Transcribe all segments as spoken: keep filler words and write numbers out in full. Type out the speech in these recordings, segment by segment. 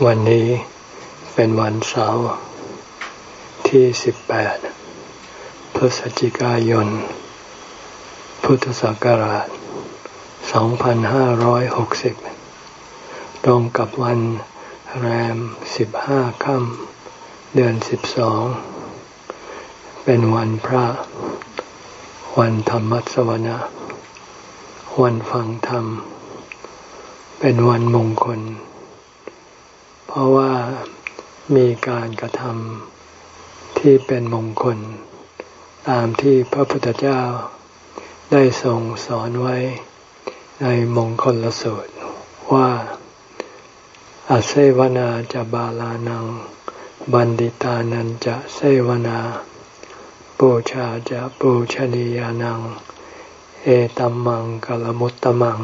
วันนี้เป็นวันเสาร์ที่สิบแปดพฤศจิกายนพุทธศักราชสองพันห้าร้อยหกสิบตรงกับวันแรมสิบห้าค่ำเดือนสิบสองเป็นวันพระวันธรรมสวนะวันฟังธรรมเป็นวันมงคลเพราะว่ามีการกระทำที่เป็นมงคลตามที่พระพุทธเจ้าได้ทรงสอนไว้ในมงคลสูตรว่าอาเสวนาจะบาลานังบัณฑิตานันจะเสวนาปูชาจะปูชนียานังเอตัมมังกัลมุตตมัง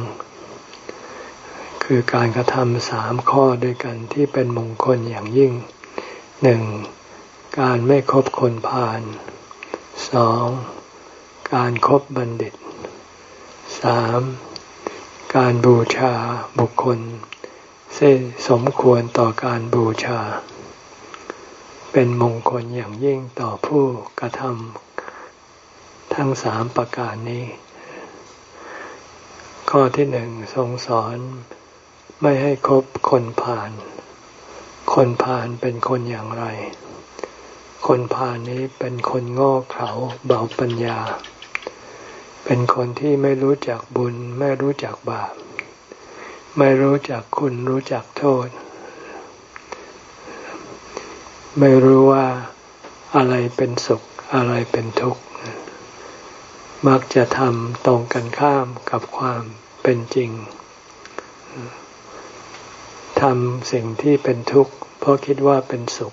คือการกระทำสามข้อด้วยกันที่เป็นมงคลอย่างยิ่งหนึ่งการไม่คบคนพาลสองการคบบัณฑิตสามการบูชาบุคคลซึ่งสมควรต่อการบูชาเป็นมงคลอย่างยิ่งต่อผู้กระทำทั้งสามประการนี้ข้อที่หนึ่งทรงสอนไม่ให้คบคนพาลคนพาลเป็นคนอย่างไรคนพาลนี้เป็นคนโง่เขลาเบาปัญญาเป็นคนที่ไม่รู้จักบุญไม่รู้จักบาปไม่รู้จักคุณรู้จักโทษไม่รู้ว่าอะไรเป็นสุขอะไรเป็นทุกข์มักจะทำตรงกันข้ามกับความเป็นจริงทำสิ่งที่เป็นทุกข์เพราะคิดว่าเป็นสุข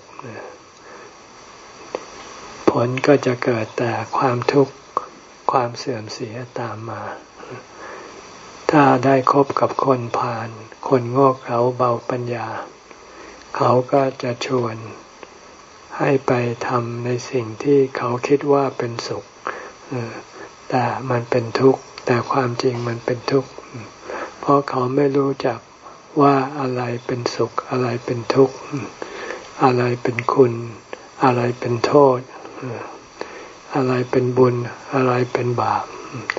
ผลก็จะเกิดแต่ความทุกข์ความเสื่อมเสียตามมาถ้าได้คบกับคนพาลคนโง่เขลาเบาปัญญาเขาก็จะชวนให้ไปทำในสิ่งที่เขาคิดว่าเป็นสุขแต่มันเป็นทุกข์แต่ความจริงมันเป็นทุกข์เพราะเขาไม่รู้จักว่าอะไรเป็นสุขอะไรเป็นทุกข์อะไรเป็นคุณอะไรเป็นโทษอะไรเป็นบุญอะไรเป็นบาป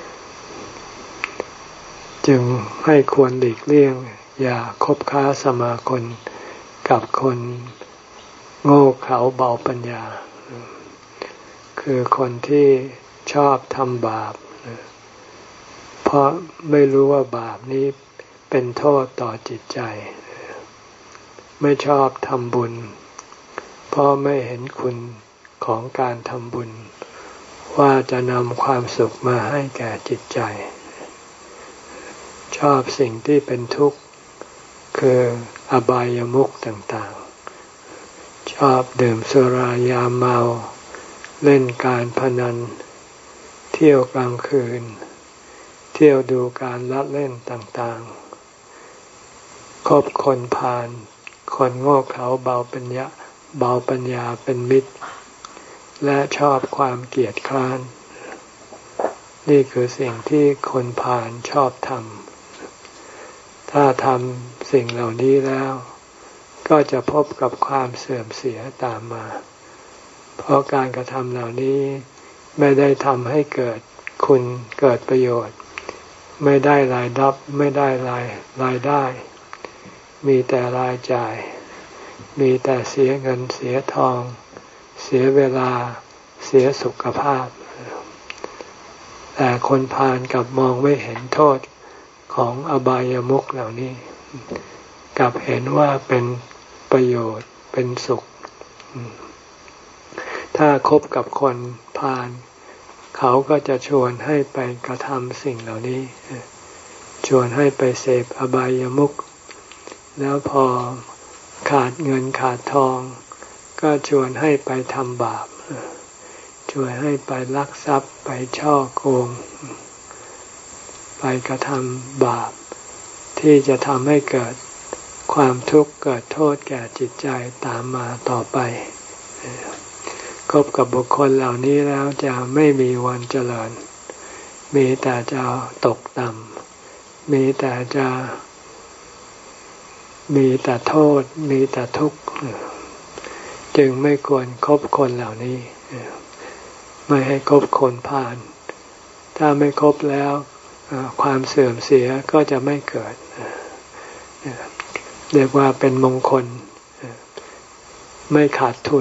จึงให้ควรหลีกเลี่ยงอย่าคบค้าสมาคมกับคนโง่เขลาเบาปัญญาคือคนที่ชอบทำบาปเพราะไม่รู้ว่าบาปนี้เป็นโทษต่อจิตใจไม่ชอบทำบุญเพราะไม่เห็นคุณของการทำบุญว่าจะนำความสุขมาให้แก่จิตใจชอบสิ่งที่เป็นทุกข์คืออบายามุขต่างๆชอบดื่มสุรายาเมาเล่นการพนันเที่ยวกลางคืนเที่ยวดูการละเล่นต่างๆคบคนพาลคนโง่เขลาเบาปัญญาเบาปัญญาเป็นมิตรและชอบความเกียจคร้านนี่คือสิ่งที่คนพาลชอบทำถ้าทำสิ่งเหล่านี้แล้วก็จะพบกับความเสื่อมเสียตามมาเพราะการกระทำเหล่านี้ไม่ได้ทำให้เกิดคุณเกิดประโยชน์ไม่ได้รายรับไม่ได้รายรายได้มีแต่รายจ่ายมีแต่เสียเงินเสียทองเสียเวลาเสียสุขภาพแต่คนพาลกลับมองไม่เห็นโทษของอบายามุขเหล่านี้กลับเห็นว่าเป็นประโยชน์เป็นสุขถ้าคบกับคนพาลเขาก็จะชวนให้ไปกระทำสิ่งเหล่านี้ชวนให้ไปเสพอบายามุขแล้วพอขาดเงินขาดทองก็ชวนให้ไปทำบาปชวนให้ไปลักทรัพย์ไปช่อโกงไปกระทำบาปที่จะทำให้เกิดความทุกข์เกิดโทษแก่จิตใจตามมาต่อไปคบกับบุคคลเหล่านี้แล้วจะไม่มีวันเจริญมีแต่จะตกต่ำมีแต่จะมีแต่โทษมีแต่ทุกข์จึงไม่ควรคบคนเหล่านี้ไม่ให้คบคนพาลถ้าไม่คบแล้วความเสื่อมเสียก็จะไม่เกิดเรียกว่าเป็นมงคลไม่ขาดทุน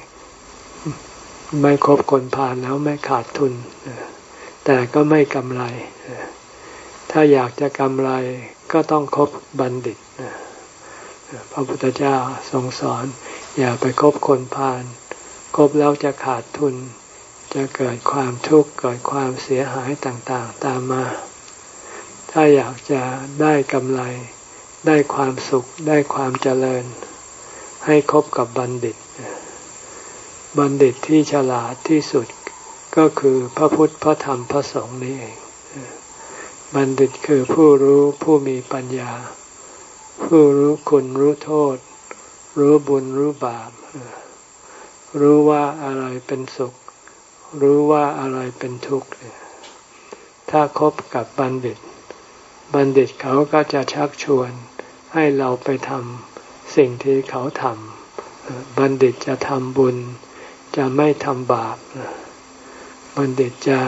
ไม่คบคนพาลแล้วไม่ขาดทุนแต่ก็ไม่กำไรถ้าอยากจะกำไรก็ต้องคบบัณฑิตพระพุทธเจ้าทรงสอนอย่าไปคบคนพาลคบแล้วจะขาดทุนจะเกิดความทุกข์เกิดความเสียหายต่างๆตามมาถ้าอยากจะได้กำไรได้ความสุขได้ความเจริญให้คบกับบัณฑิตบัณฑิตที่ฉลาดที่สุดก็คือพระพุทธพระธรรมพระสงฆ์นี่เองบัณฑิตคือผู้รู้ผู้มีปัญญาผู้รู้คุณรู้โทษรู้บุญรู้บาปรู้ว่าอะไรเป็นสุขรู้ว่าอะไรเป็นทุกข์ถ้าคบกับบัณฑิตบัณฑิตเขาก็จะชักชวนให้เราไปทำสิ่งที่เขาทำบัณฑิตจะทำบุญจะไม่ทำบาปบัณฑิตจะ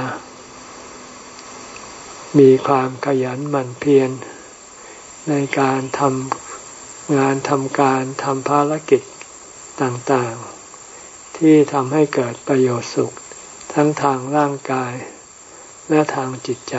มีความขยันหมั่นเพียรในการทำงานทำการทำภารกิจต่างๆที่ทำให้เกิดประโยชน์สุขทั้งทางร่างกายและทางจิตใจ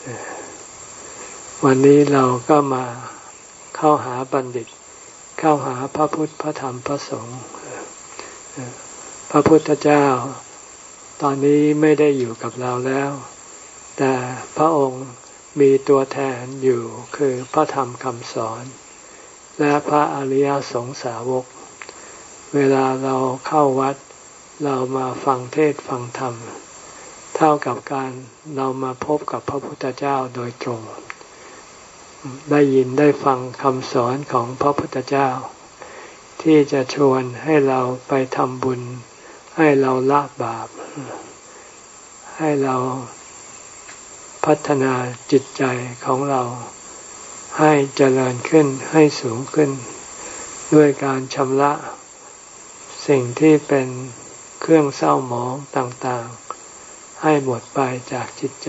วันนี้เราก็มาเข้าหาบัณฑิตเข้าหาพระพุทธพระธรรมพระสงฆ์พระพุทธเจ้าตอนนี้ไม่ได้อยู่กับเราแล้วแต่พระองค์มีตัวแทนอยู่คือพระธรรมคำสอนและพระอริยสงสาวกเวลาเราเข้าวัดเรามาฟังเทศน์ฟังธรรมเท่ากับการเรามาพบกับพระพุทธเจ้าโดยตรงได้ยินได้ฟังคำสอนของพระพุทธเจ้าที่จะชวนให้เราไปทำบุญให้เราละบาปให้เราพัฒนาจิตใจของเราให้เจริญขึ้นให้สูงขึ้นด้วยการชำระสิ่งที่เป็นเครื่องเศร้าหมองต่างๆให้หมดไปจากจิตใจ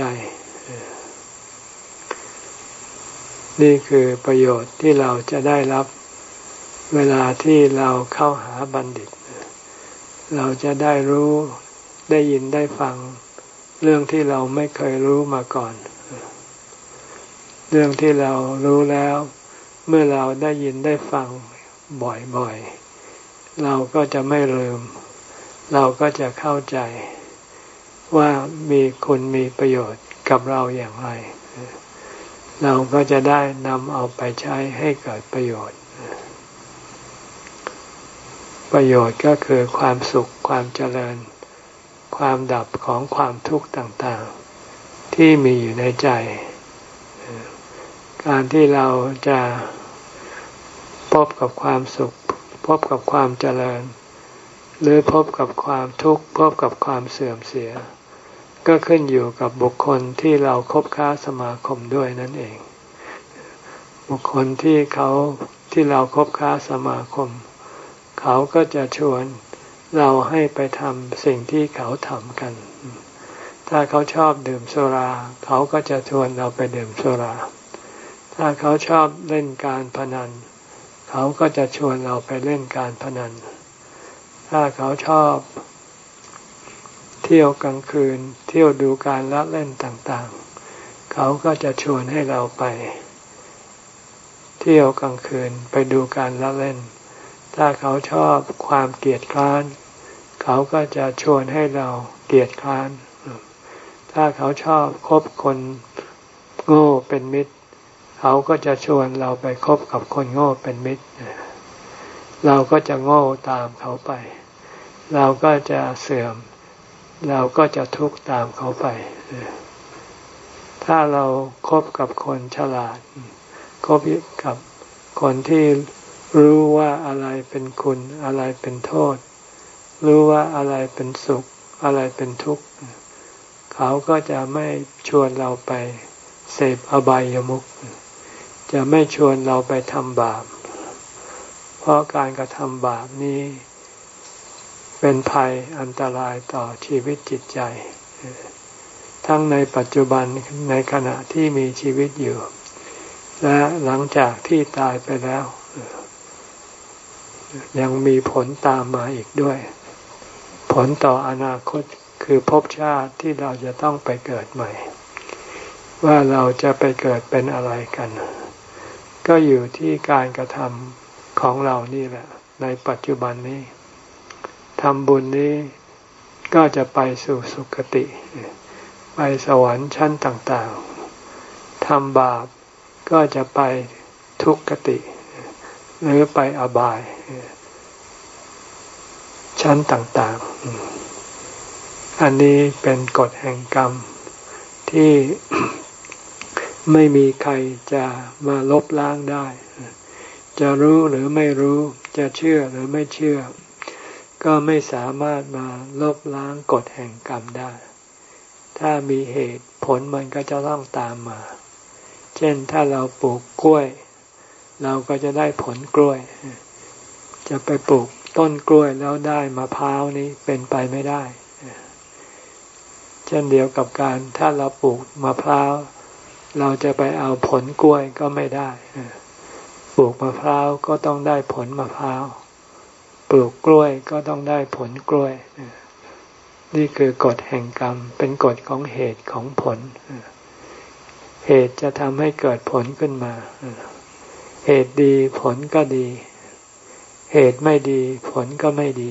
นี่คือประโยชน์ที่เราจะได้รับเวลาที่เราเข้าหาบัณฑิตเราจะได้รู้ได้ยินได้ฟังเรื่องที่เราไม่เคยรู้มาก่อนเรื่องที่เรารู้แล้วเมื่อเราได้ยินได้ฟังบ่อยๆเราก็จะไม่ลืมเราก็จะเข้าใจว่ามีคุณมีประโยชน์กับเราอย่างไรเราก็จะได้นำเอาไปใช้ให้เกิดประโยชน์ประโยชน์ก็คือความสุขความเจริญความดับของความทุกข์ต่างๆที่มีอยู่ในใจการที่เราจะพบกับความสุขพบกับความเจริญหรือพบกับความทุกข์พบกับความเสื่อมเสียก็ขึ้นอยู่กับบุคคลที่เราคบค้าสมาคมด้วยนั่นเองบุคคลที่เขาที่เราคบค้าสมาคมเขาก็จะชวนเราให้ไปทำสิ่งที่เขาทำกันถ้าเขาชอบดื่มสุราเขาก็จะชวนเราไปดื่มสุราถ้าเขาชอบเล่นการพนันเขาก็จะชวนเราไปเล่นการพนันถ้าเขาชอบเที่ยวกลางคืนเที่ยวดูการละเล่นต่างๆเขาก็จะชวนให้เราไปเที่ยวกลางคืนไปดูการละเล่นถ้าเขาชอบความเกลียดคร้านเขาก็จะชวนให้เราเกลียดคร้านถ้าเขาชอบคบคนโง่เป็นมิตรเขาก็จะชวนเราไปคบกับคนโง่เป็นมิตรเราก็จะโง่ตามเขาไปเราก็จะเสื่อมเราก็จะทุกข์ตามเขาไปถ้าเราคบกับคนฉลาดคบกับคนที่รู้ว่าอะไรเป็นคุณอะไรเป็นโทษรู้ว่าอะไรเป็นสุขอะไรเป็นทุกข์เขาก็จะไม่ชวนเราไปเสพอบายามุขจะไม่ชวนเราไปทำบาปราะการกระทำบาปนี้เป็นภัยอันตรายต่อชีวิตจิตใจทั้งในปัจจุบันในขณะที่มีชีวิตอยู่และหลังจากที่ตายไปแล้วยังมีผลตามมาอีกด้วยผลต่ออนาคตคือภพชาติที่เราจะต้องไปเกิดใหม่ว่าเราจะไปเกิดเป็นอะไรกันก็อยู่ที่การกระทำของเรานี่แหละในปัจจุบันนี้ทำบุญนี้ก็จะไปสู่สุคติไปสวรรค์ชั้นต่างๆทำบาปก็จะไปทุกขติหรือไปอบายชั้นต่างๆอันนี้เป็นกฎแห่งกรรมที่ไม่มีใครจะมาลบล้างได้จะรู้หรือไม่รู้จะเชื่อหรือไม่เชื่อก็ไม่สามารถมาลบล้างกฎแห่งกรรมได้ถ้ามีเหตุผลมันก็จะต้องตามมาเช่นถ้าเราปลูกกล้วยเราก็จะได้ผลกล้วยจะไปปลูกต้นกล้วยแล้วได้มะพร้าวนี้เป็นไปไม่ได้เช่นเดียวกับการถ้าเราปลูกมะพร้าวเราจะไปเอาผลกล้วยก็ไม่ได้ปลูกมะพร้าวก็ต้องได้ผลมะพร้าวปลูกกล้วยก็ต้องได้ผลกล้วยนี่คือกฎแห่งกรรมเป็นกฎของเหตุของผลเหตุจะทำให้เกิดผลขึ้นมาเหตุดีผลก็ดีเหตุไม่ดีผลก็ไม่ดี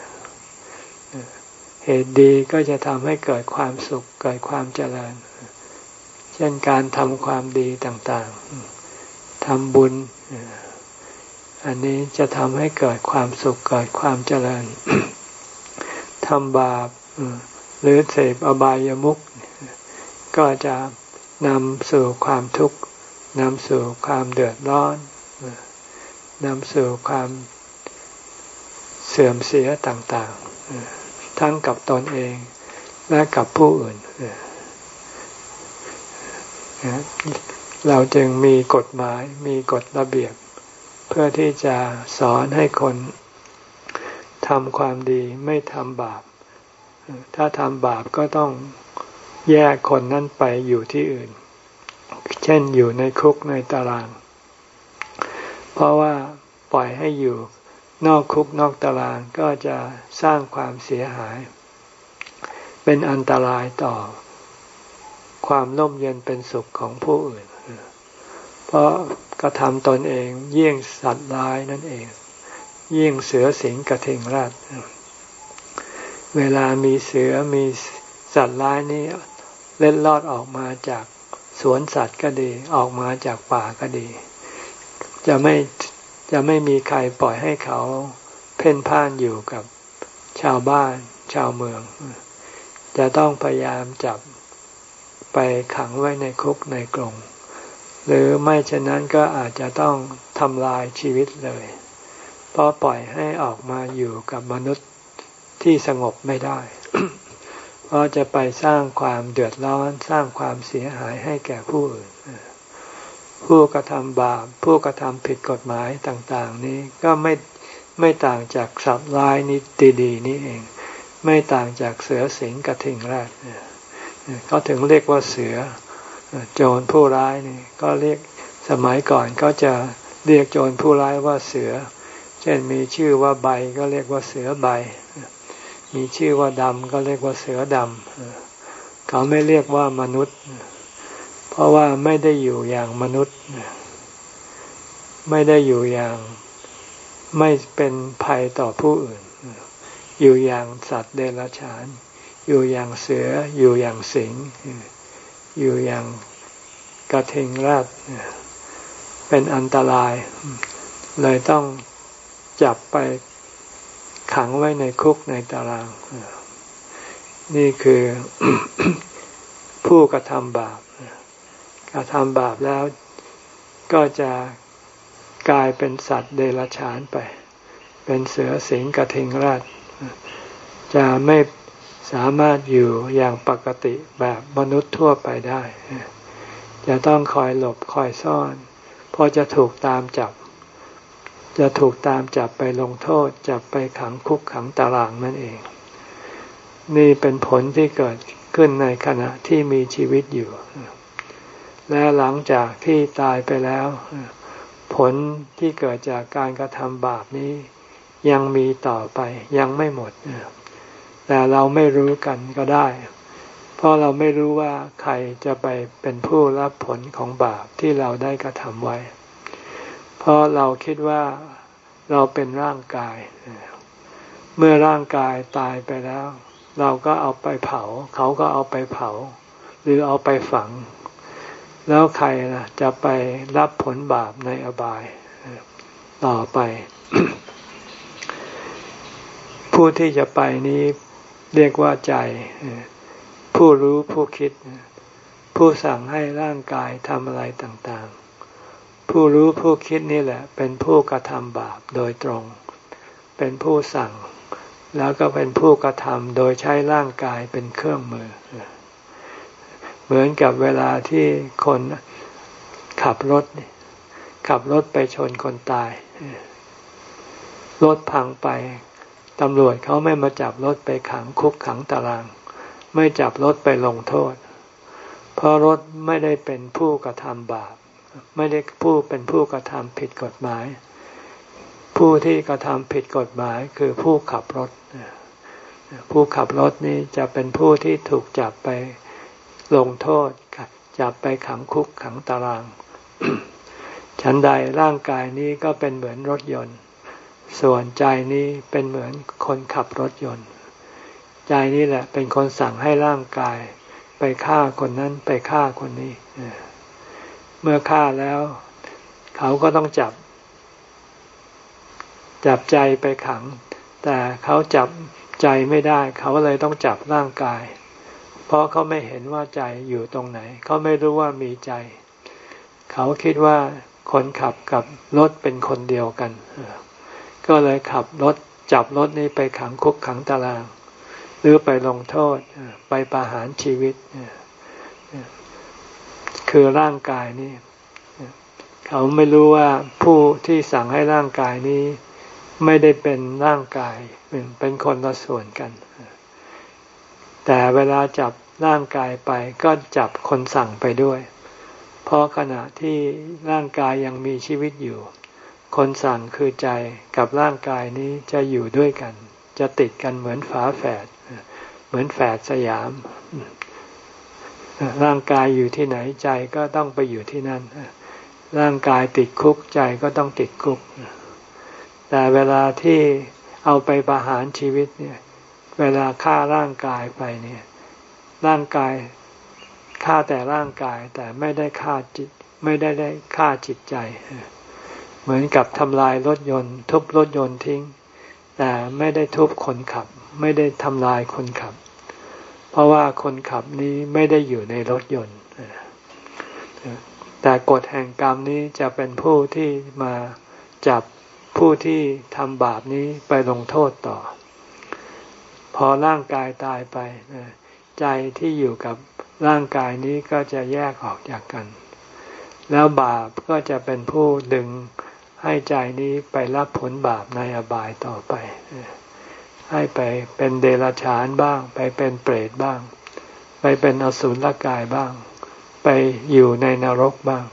เหตุดีก็จะทำให้เกิดความสุขเกิดความเจริญเช่นการทำความดีต่างๆทำบุญอันนี้จะทำให้เกิดความสุขเกิดความเจริญทำบาปหรือเสพอบายามุขก็จะนำสู่ความทุกข์นำสู่ความเดือดร้อนนำสู่ความเสื่อมเสียต่างๆทั้งกับตนเองและกับผู้อื่นเราจึงมีกฎหมายมีกฎระเบียบเพื่อที่จะสอนให้คนทำความดีไม่ทำบาปถ้าทำบาปก็ต้องแยกคนนั้นไปอยู่ที่อื่นเช่นอยู่ในคุกในตารางเพราะว่าปล่อยให้อยู่นอกคุกนอกตารางก็จะสร้างความเสียหายเป็นอันตรายต่อความร่มเย็นเป็นสุขของผู้อื่นเพราะกระทำตนเองเยี่ยงสัตว์ร้ายนั่นเองเยี่ยงเสือสิงกระทิงราชเวลามีเสือมีสัตว์ร้ายนี้เล็ดลอดออกมาจากสวนสัตว์ก็ดีออกมาจากป่าก็ดีจะไม่จะไม่มีใครปล่อยให้เขาเพ่นพ่านอยู่กับชาวบ้านชาวเมืองจะต้องพยายามจับไปขังไว้ในคุกในกรงหรือไม่เช่นนั้นก็อาจจะต้องทำลายชีวิตเลยเพราะปล่อยให้ออกมาอยู่กับมนุษย์ที่สงบไม่ได้ เพราะจะไปสร้างความเดือดร้อนสร้างความเสียหายให้แก่ผู้อื่นผู้กระทำบาปผู้กระทำผิดกฎหมายต่างๆนี้ก็ไม่ไม่ต่างจากสัตว์ร้ายนี้ดีๆนี่เองไม่ต่างจากเสือสิงกระทิงแรดก็ถึงเรียกว่าเสือโจรผู้ร้ายนี่ก็เรียกสมัยก่อนก็จะเรียกโจรผู้ร้ายว่าเสือเช่นมีชื่อว่าใบก็เรียกว่าเสือใบมีชื่อว่าดำก็เรียกว่าเสือดำเขาไม่เรียกว่ามนุษย์เพราะว่าไม่ได้อยู่อย่างมนุษย์ไม่ได้อยู่อย่างไม่เป็นภัยต่อผู้อื่นอยู่อย่างสัตว์เดรัจฉานอยู่อย่างเสืออยู่อย่างสิงอยู่อย่างกระทิงราชเป็นอันตรายเลยต้องจับไปขังไว้ในคุกในตารางนี่คือ ผู้กระทำบาปกระทำบาปแล้วก็จะกลายเป็นสัตว์เดรัจฉานไปเป็นเสือสิงกระทิงราชจะไม่สามารถอยู่อย่างปกติแบบมนุษย์ทั่วไปได้จะต้องคอยหลบคอยซ่อนเพราะจะถูกตามจับจะถูกตามจับไปลงโทษจับไปขังคุกขังตารางนั่นเองนี่เป็นผลที่เกิดขึ้นในขณะที่มีชีวิตอยู่และหลังจากที่ตายไปแล้วผลที่เกิดจากการกระทำบาปนี้ยังมีต่อไปยังไม่หมดแต่เราไม่รู้กันก็ได้เพราะเราไม่รู้ว่าใครจะไปเป็นผู้รับผลของบาปที่เราได้กระทำไว้เพราะเราคิดว่าเราเป็นร่างกายเมื่อร่างกายตายไปแล้วเราก็เอาไปเผาเขาก็เอาไปเผาหรือเอาไปฝังแล้วใครล่ะจะไปรับผลบาปในอบายต่อไป ผู้ที่จะไปนี้เรียกว่าใจผู้รู้ผู้คิดผู้สั่งให้ร่างกายทำอะไรต่างๆผู้รู้ผู้คิดนี่แหละเป็นผู้กระทำบาปโดยตรงเป็นผู้สั่งแล้วก็เป็นผู้กระทำโดยใช้ร่างกายเป็นเครื่องมือเหมือนกับเวลาที่คนขับรถขับรถไปชนคนตายรถพังไปตำรวจเขาไม่มาจับรถไปขังคุกขังตารางไม่จับรถไปลงโทษเพราะรถไม่ได้เป็นผู้กระทำบาปไม่ได้ผู้เป็นผู้กระทำผิดกฎหมายผู้ที่กระทำผิดกฎหมายคือผู้ขับรถผู้ขับรถนี้จะเป็นผู้ที่ถูกจับไปลงโทษจับไปขังคุกขังตาราง ฉันใดร่างกายนี้ก็เป็นเหมือนรถยนต์ส่วนใจนี้เป็นเหมือนคนขับรถยนต์ใจนี่แหละเป็นคนสั่งให้ร่างกายไปฆ่าคนนั้นไปฆ่าคนนี้เมื่อฆ่าแล้วเขาก็ต้องจับจับใจไปขังแต่เขาจับใจไม่ได้เขาเลยต้องจับร่างกายเพราะเขาไม่เห็นว่าใจอยู่ตรงไหนเขาไม่รู้ว่ามีใจเขาคิดว่าคนขับกับรถเป็นคนเดียวกันก็เลยขับรถจับรถนี้ไปขังคุกขังตารางหรือไปลงโทษไปประหารชีวิตคือร่างกายนี้เขาไม่รู้ว่าผู้ที่สั่งให้ร่างกายนี้ไม่ได้เป็นร่างกายเป็นคนละส่วนกันแต่เวลาจับร่างกายไปก็จับคนสั่งไปด้วยเพราะขณะที่ร่างกายยังมีชีวิตอยู่คนสั่งคือใจกับร่างกายนี้จะอยู่ด้วยกันจะติดกันเหมือนฝาแฝดเหมือนแฝดสยามร่างกายอยู่ที่ไหนใจก็ต้องไปอยู่ที่นั่นร่างกายติดคุกใจก็ต้องติดคุกแต่เวลาที่เอาไปประหารชีวิตเนี่ยเวลาฆ่าร่างกายไปเนี่ยร่างกายฆ่าแต่ร่างกายแต่ไม่ได้ฆ่าจิตไม่ได้ได้ฆ่าจิตใจเหมือนกับทำลายรถยนต์ทุบรถยนต์ทิ้งแต่ไม่ได้ทุบคนขับไม่ได้ทำลายคนขับเพราะว่าคนขับนี้ไม่ได้อยู่ในรถยนต์แต่กฎแห่งกรรมนี้จะเป็นผู้ที่มาจับผู้ที่ทำบาปนี้ไปลงโทษต่อพอร่างกายตายไปใจที่อยู่กับร่างกายนี้ก็จะแยกออกจากกันแล้วบาปก็จะเป็นผู้ดึงให้ใจนี้ไปรับผลบาปในอบายต่อไปให้ไปเป็นเดรัจฉานบ้างไปเป็นเปรตบ้างไปเป็นอสุรกายบ้างไปอยู่ในนรกบ้าง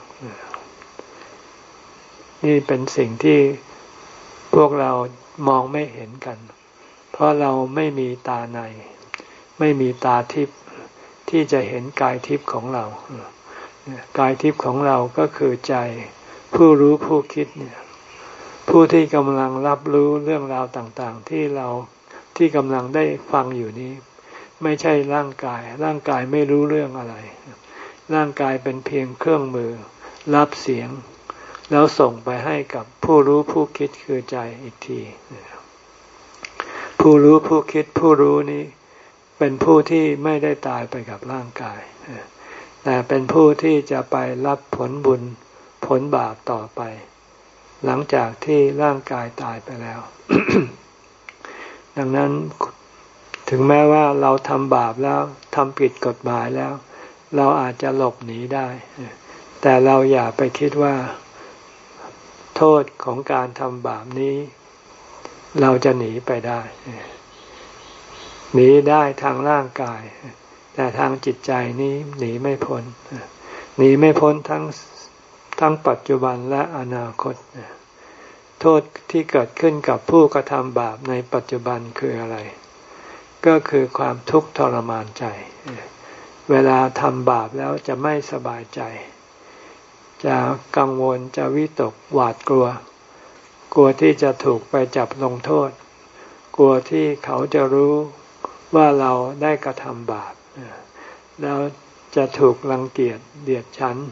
นี่เป็นสิ่งที่พวกเรามองไม่เห็นกันเพราะเราไม่มีตาในไม่มีตาทิพย์ที่จะเห็นกายทิพย์ของเรากายทิพย์ของเราก็คือใจผู้รู้ผู้คิดเนี่ยผู้ที่กำลังรับรู้เรื่องราวต่างๆที่เราที่กำลังได้ฟังอยู่นี้ไม่ใช่ร่างกายร่างกายไม่รู้เรื่องอะไรร่างกายเป็นเพียงเครื่องมือรับเสียงแล้วส่งไปให้กับผู้รู้ผู้คิดคือใจอีกทีผู้รู้ผู้คิดผู้รู้นี้เป็นผู้ที่ไม่ได้ตายไปกับร่างกายแต่เป็นผู้ที่จะไปรับผลบุญผลบาปต่อไปหลังจากที่ร่างกายตายไปแล้ว ดังนั้นถึงแม้ว่าเราทำบาปแล้วทำผิดกฎหมายแล้วเราอาจจะหลบหนีได้แต่เราอย่าไปคิดว่าโทษของการทำบาปนี้เราจะหนีไปได้หนีได้ทางร่างกายแต่ทางจิตใจนี้หนีไม่พ้นหนีไม่พ้นทั้งทั้งปัจจุบันและอนาคตโทษที่เกิดขึ้นกับผู้กระทำบาปในปัจจุบันคืออะไรก็คือความทุกข์ทรมานใจเวลาทำบาปแล้วจะไม่สบายใจจะกังวลจะวิตกหวาดกลัวกลัวที่จะถูกไปจับลงโทษกลัวที่เขาจะรู้ว่าเราได้กระทำบาปแล้วจะถูกรังเกียจเดียดฉัน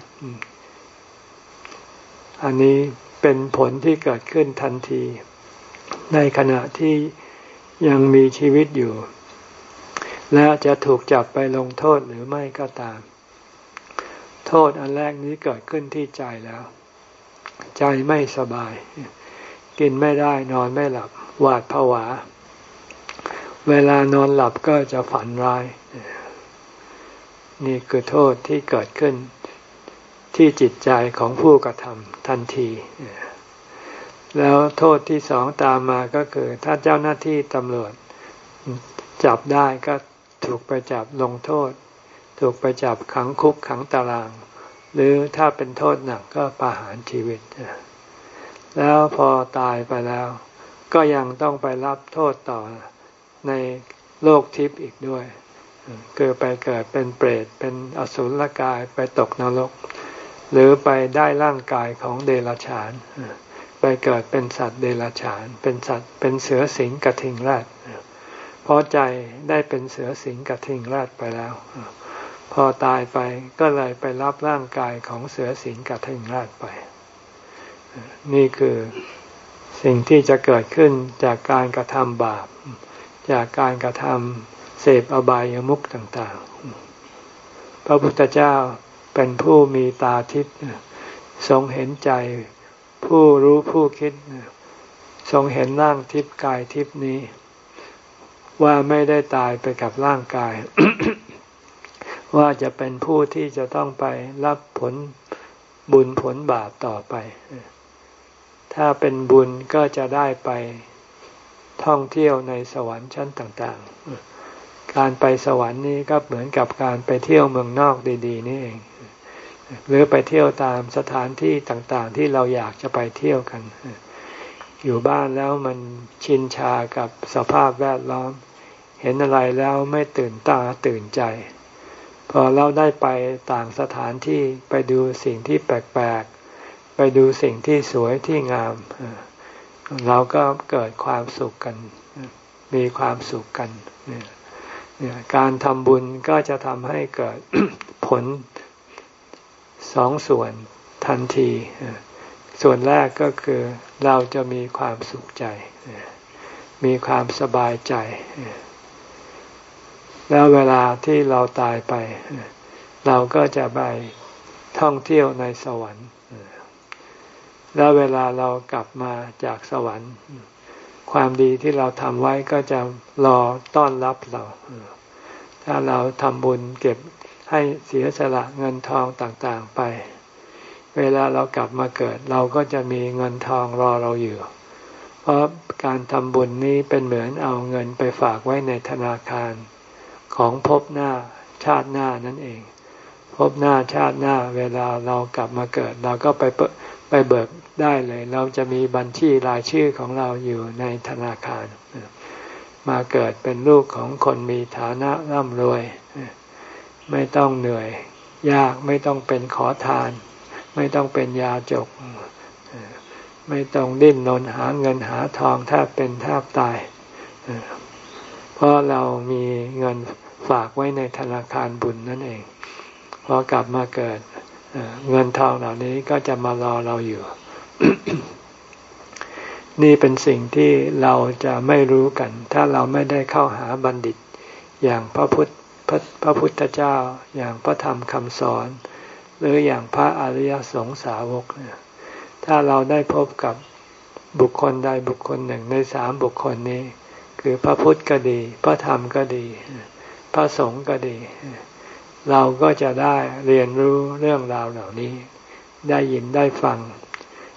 อันนี้เป็นผลที่เกิดขึ้นทันทีในขณะที่ยังมีชีวิตอยู่และจะถูกจับไปลงโทษหรือไม่ก็ตามโทษอันแรกนี้เกิดขึ้นที่ใจแล้วใจไม่สบายกินไม่ได้นอนไม่หลับหวาดผวาเวลานอนหลับก็จะฝันร้ายนี่คือโทษที่เกิดขึ้นที่จิตใจของผู้กระทำทันทีแล้วโทษที่สองตามมาก็คือถ้าเจ้าหน้าที่ตำรวจจับได้ก็ถูกไปจับลงโทษถูกไปจับขังคุกขังตารางหรือถ้าเป็นโทษหนักก็ประหารชีวิตแล้วพอตายไปแล้วก็ยังต้องไปรับโทษต่อในโลกทิพย์อีกด้วยคือไปเกิดเป็นเปรตเป็นอสุรกายไปตกนรกหรือไปได้ร่างกายของเดรัจฉานไปเกิดเป็นสัตว์เดรัจฉานเป็นสัตว์เป็นเสือสิงกระทิงแรดเพราะใจได้เป็นเสือสิงกระทิงแรดไปแล้วพอตายไปก็เลยไปรับร่างกายของเสือสิงกระทิงแรดไปนี่คือสิ่งที่จะเกิดขึ้นจากการกระทำบาปจากการกระทำเสพอบายามุขต่างๆพระพุทธเจ้าเป็นผู้มีตาทิพย์ทรงเห็นใจผู้รู้ผู้คิดทรงเห็นร่างทิพย์กายทิพย์นี้ว่าไม่ได้ตายไปกับร่างกาย ว่าจะเป็นผู้ที่จะต้องไปรับผลบุญผลบาปต่อไปถ้าเป็นบุญก็จะได้ไปท่องเที่ยวในสวรรค์ชั้นต่างๆการไปสวรรค์นี้ก็เหมือนกับการไปเที่ยวเมืองนอกดีๆนี่เองหรือไปเที่ยวตามสถานที่ต่างๆที่เราอยากจะไปเที่ยวกันอยู่บ้านแล้วมันชินชากับสภาพแวดล้อมเห็นอะไรแล้วไม่ตื่นตาตื่นใจพอเราได้ไปต่างสถานที่ไปดูสิ่งที่แปลกๆไปดูสิ่งที่สวยที่งามเราก็เกิดความสุขกันมีความสุขกันการทำบุญก็จะทำให้เกิด ผลสองส่วนทันทีส่วนแรกก็คือเราจะมีความสุขใจมีความสบายใจแล้วเวลาที่เราตายไปเราก็จะไปท่องเที่ยวในสวรรค์แล้วเวลาเรากลับมาจากสวรรค์ความดีที่เราทำไว้ก็จะรอต้อนรับเราถ้าเราทำบุญเก็บให้เสียสละเงินทองต่างๆไปเวลาเรากลับมาเกิดเราก็จะมีเงินทองรอเราอยู่เพราะการทำบุญนี้เป็นเหมือนเอาเงินไปฝากไว้ในธนาคารของภพหน้าชาติหน้านั่นเองภพหน้าชาติหน้าเวลาเรากลับมาเกิดเราก็ไปไปเบิกได้เลยเราจะมีบัญชีรายชื่อของเราอยู่ในธนาคารมาเกิดเป็นลูกของคนมีฐานะร่ำรวยไม่ต้องเหนื่อยยากไม่ต้องเป็นขอทานไม่ต้องเป็นยาจกไม่ต้องดิ้นรนหาเงินหาทองแทบเป็นแทบตายเพราะเรามีเงินฝากไว้ในธนาคารบุญนั่นเองพอกลับมาเกิดเงินทองเหล่านี้ก็จะมารอเราอยู่ นี่เป็นสิ่งที่เราจะไม่รู้กันถ้าเราไม่ได้เข้าหาบัณฑิตอย่างพระพุทธพระพระพุทธเจ้าอย่างพระธรรมคำสอนหรืออย่างพระอริยสงสาวกเนี่ยถ้าเราได้พบกับบุคคลใดบุคคลหนึ่งในสามบุคคลนี้คือพระพุทธก็ดีพระธรรมก็ดีพระสงฆ์ก็ดีเราก็จะได้เรียนรู้เรื่องราวเหล่านี้ได้ยินได้ฟัง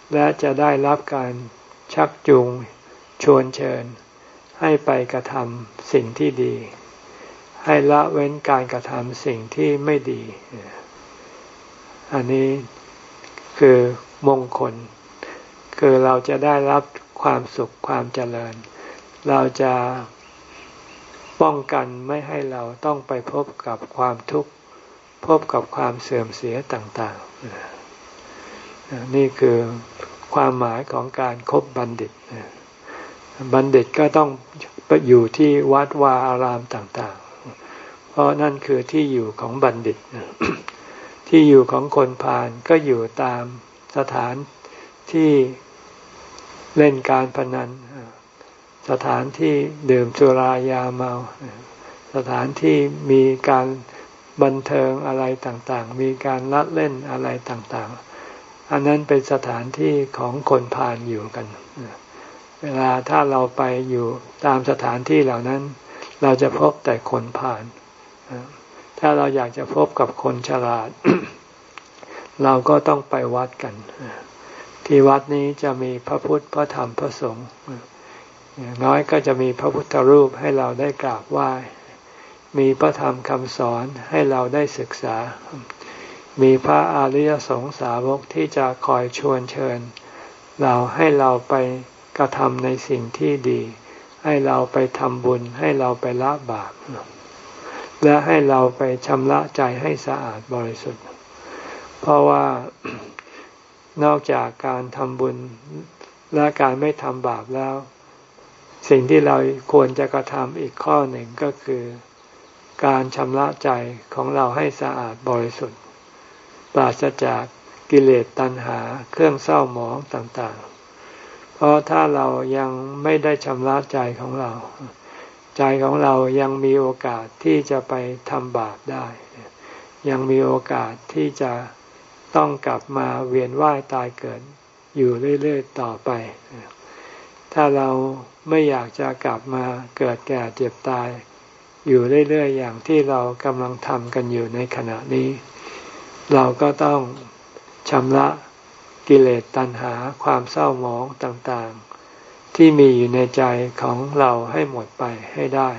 และจะได้รับการชักจูงชวนเชิญให้ไปกระทำสิ่งที่ดีให้ละเว้นการกระทำสิ่งที่ไม่ดีอันนี้คือมงคลคือเราจะได้รับความสุขความเจริญเราจะป้องกันไม่ให้เราต้องไปพบกับความทุกข์พบกับความเสื่อมเสียต่างๆนี่คือความหมายของการคบบัณฑิตบัณฑิตก็ต้องไปอยู่ที่วัดวาอารามต่างๆเพราะนั่นคือที่อยู่ของบัณฑิตที่อยู่ของคนพาลก็อยู่ตามสถานที่เล่นการพนันสถานที่ดื่มสุรายาเมาสถานที่มีการบันเทิงอะไรต่างๆมีการละเล่นอะไรต่างๆอันนั้นเป็นสถานที่ของคนพาลอยู่กันเวลาถ้าเราไปอยู่ตามสถานที่เหล่านั้นเราจะพบแต่คนพาลถ้าเราอยากจะพบกับคนฉลาด เราก็ต้องไปวัดกันที่วัดนี้จะมีพระพุทธพระธรรมพระสงฆ์อย่างน้อยก็จะมีพระพุทธรูปให้เราได้กราบไหว้มีพระธรรมคำสอนให้เราได้ศึกษามีพระอริยสงสาวกที่จะคอยชวนเชิญเราให้เราไปกระทำในสิ่งที่ดีให้เราไปทำบุญให้เราไปละบาปและให้เราไปชำระใจให้สะอาดบริสุทธิ์เพราะว่านอกจากการทำบุญและการไม่ทำบาปแล้วสิ่งที่เราควรจะกระทำอีกข้อหนึ่งก็คือการชำระใจของเราให้สะอาดบริสุทธิ์ปราศจากกิเลสตัณหาเครื่องเศร้าหมองต่างๆเพราะถ้าเรายังไม่ได้ชำระใจของเราใจของเรายังมีโอกาสที่จะไปทำบาปได้ยังมีโอกาสที่จะต้องกลับมาเวียนว่ายตายเกิดอยู่เรื่อยๆต่อไปถ้าเราไม่อยากจะกลับมาเกิดแก่เจ็บตายอยู่เรื่อยๆอย่างที่เรากำลังทำกันอยู่ในขณะนี้เราก็ต้องชำระกิเลสตัณหาความเศร้าหมองต่างๆที่มีอยู่ในใจของเราให้หมดไปให้ได้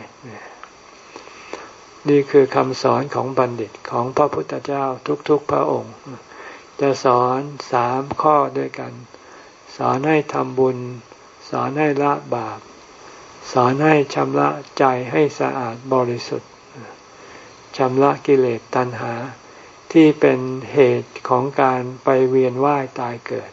นี่คือคำสอนของบัณฑิตของพระพุทธเจ้าทุกๆพระองค์จะสอนสามข้อด้วยกันสอนให้ทำบุญสอนให้ละบาปสอนให้ชำระใจให้สะอาดบริสุทธิ์ชำระกิเลสตัณหาที่เป็นเหตุของการไปเวียนว่ายตายเกิด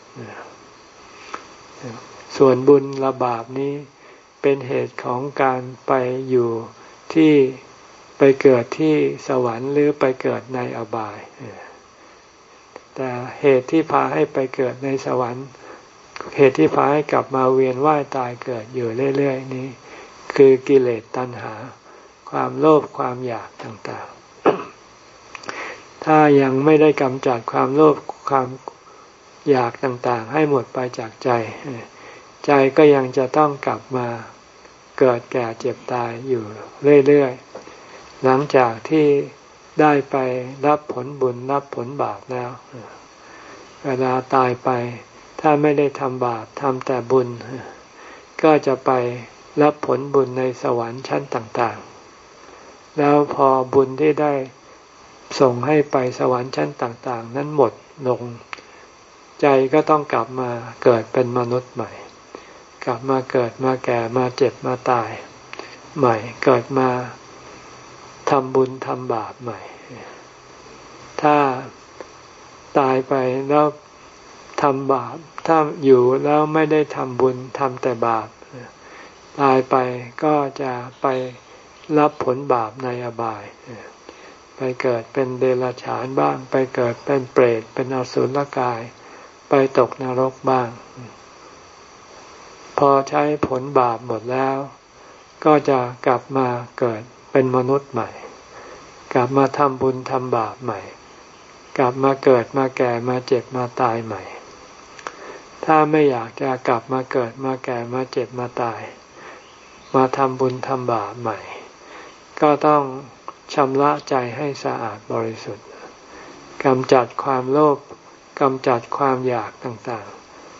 ส่วนบุญละบาปนี้เป็นเหตุของการไปอยู่ที่ไปเกิดที่สวรรค์หรือไปเกิดในอบายแต่เหตุที่พาให้ไปเกิดในสวรรค์เหตุที่พาให้กลับมาเวียนว่ายตายเกิดอยู่เรื่อยๆนี้คือกิเลสตัณหาความโลภความอยากต่างๆถ้ายังไม่ได้กำจัดความโลภความอยากต่างๆให้หมดไปจากใจใจก็ยังจะต้องกลับมาเกิดแก่เจ็บตายอยู่เรื่อยๆหลังจากที่ได้ไปรับผลบุญรับผลบาปแล้วเวลาตายไปถ้าไม่ได้ทำบาปทำแต่บุญก็จะไปรับผลบุญในสวรรค์ชั้นต่างๆแล้วพอบุญที่ได้ส่งให้ไปสวรรค์ชั้นต่างๆนั้นหมดลงใจก็ต้องกลับมาเกิดเป็นมนุษย์ใหม่กลับมาเกิดมาแก่มาเจ็บมาตายใหม่เกิดมาทำบุญทำบาปใหม่ถ้าตายไปแล้วทำบาปถ้าอยู่แล้วไม่ได้ทำบุญทำแต่บาปตายไปก็จะไปรับผลบาปในอบายไปเกิดเป็นเดรัจฉานบ้างไปเกิดเป็นเปรตเป็นอสุรกายไปตกนรกบ้างพอใช้ผลบาปหมดแล้วก็จะกลับมาเกิดเป็นมนุษย์ใหม่กลับมาทำบุญทำบาปใหม่กลับมาเกิดมาแก่มาเจ็บมาตายใหม่ถ้าไม่อยากจะกลับมาเกิดมาแก่มาเจ็บมาตายมาทำบุญทำบาปใหม่ก็ต้องชำระใจให้สะอาดบริสุทธิ์กำจัดความโลภกำจัดความอยากต่างๆ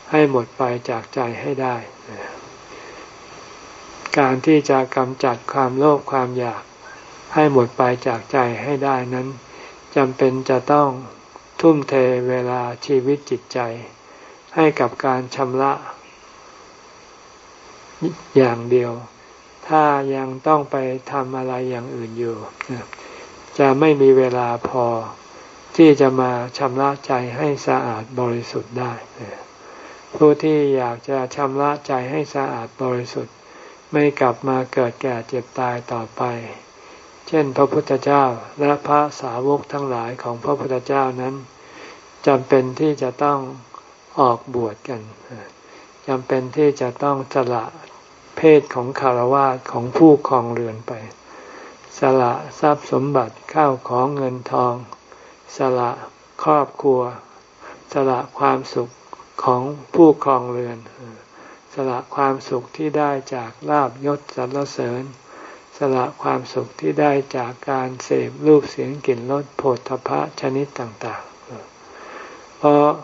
ให้หมดไปจากใจให้ได้การที่จะกำจัดความโลภความอยากให้หมดไปจากใจให้ได้นั้นจำเป็นจะต้องทุ่มเทเวลาชีวิตจิตใจให้กับการชำระอย่างเดียวถ้ายังต้องไปทำอะไรอย่างอื่นอยู่จะไม่มีเวลาพอที่จะมาชำระใจให้สะอาดบริสุทธิ์ได้ผู้ที่อยากจะชำระใจให้สะอาดบริสุทธิ์ไม่กลับมาเกิดแก่เจ็บตายต่อไปเช่นพระพุทธเจ้าและพระสาวกทั้งหลายของพระพุทธเจ้านั้นจำเป็นที่จะต้องออกบวชกันจำเป็นที่จะต้องสละเพศของคฤหัสถ์ของผู้ครองเรือนไปสละทรัพย์สมบัติข้าวของเงินทองสละครอบครัวสละความสุขของผู้ครองเรือนสละความสุขที่ได้จากลาภยศสรรเสริญสละความสุขที่ได้จากการเสพรูปเสียงกลิ่นรสโผฏฐัพพะชนิดต่างๆเพราะ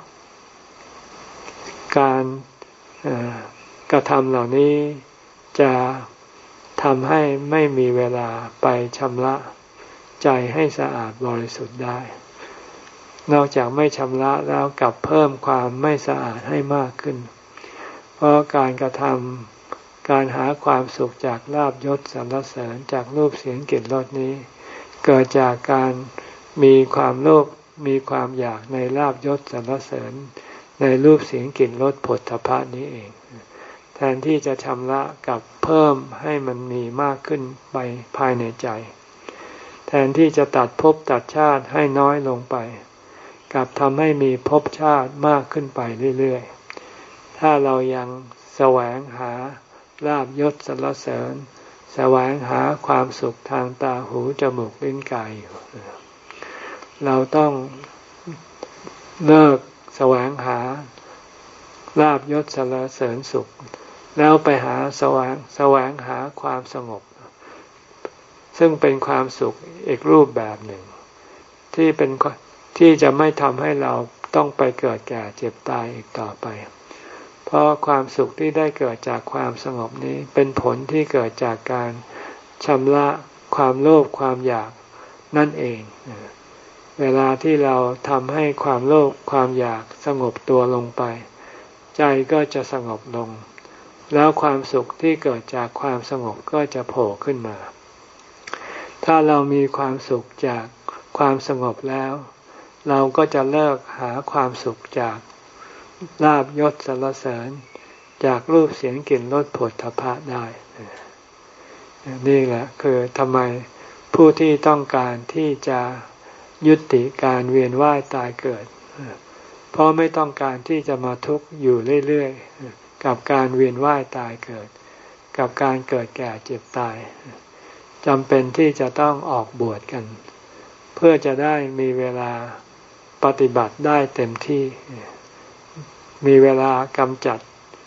การกระทำเหล่านี้จะทำให้ไม่มีเวลาไปชำระใจให้สะอาดบริสุทธิ์ได้นอกจากไม่ชำระแล้วกลับเพิ่มความไม่สะอาดให้มากขึ้นเพราะการกระทำการหาความสุขจากลาภยศสรรเสริญจากรูปเสียงกลิ่นรสนี้เกิดจากการมีความโลภมีความอยากในลาภยศสรรเสริญในรูปเสียงกลิ่นรสโผฏฐัพพะนี้เองแทนที่จะชำระกับเพิ่มให้มันมีมากขึ้นไปภายในใจแทนที่จะตัดภพตัดชาติให้น้อยลงไปกลับทำให้มีภพชาติมากขึ้นไปเรื่อยๆถ้าเรายังแสวงหาลาภยศสรรเสริญแสวงหาความสุขทางตาหูจมูกลิ้นกายอยู่เราต้องเลิกแสวงหาลาภยศสรรเสริญสุขแล้วไปหาแสวงแสวงหาความสงบซึ่งเป็นความสุขอีกรูปแบบหนึ่งที่เป็นที่จะไม่ทำให้เราต้องไปเกิดแก่เจ็บตายอีกต่อไปเพราะความสุขที่ได้เกิดจากความสงบนี้เป็นผลที่เกิดจากการชำระความโลภความอยากนั่นเองเวลาที่เราทำให้ความโลภความอยากสงบตัวลงไปใจก็จะสงบลงแล้วความสุขที่เกิดจากความสงบก็จะโผล่ขึ้นมาถ้าเรามีความสุขจากความสงบแล้วเราก็จะเลิกหาความสุขจากลาภยศสรรเสริญจากรูปเสียงกลิ่นรสโผฏฐัพพะได้นี่แหละคือทำไมผู้ที่ต้องการที่จะยุติการเวียนว่ายตายเกิดเพราะไม่ต้องการที่จะมาทุกข์อยู่เรื่อยๆกับการเวียนว่ายตายเกิดกับการเกิดแก่เจ็บตายจำเป็นที่จะต้องออกบวชกันเพื่อจะได้มีเวลาปฏิบัติได้เต็มที่มีเวลากำจัด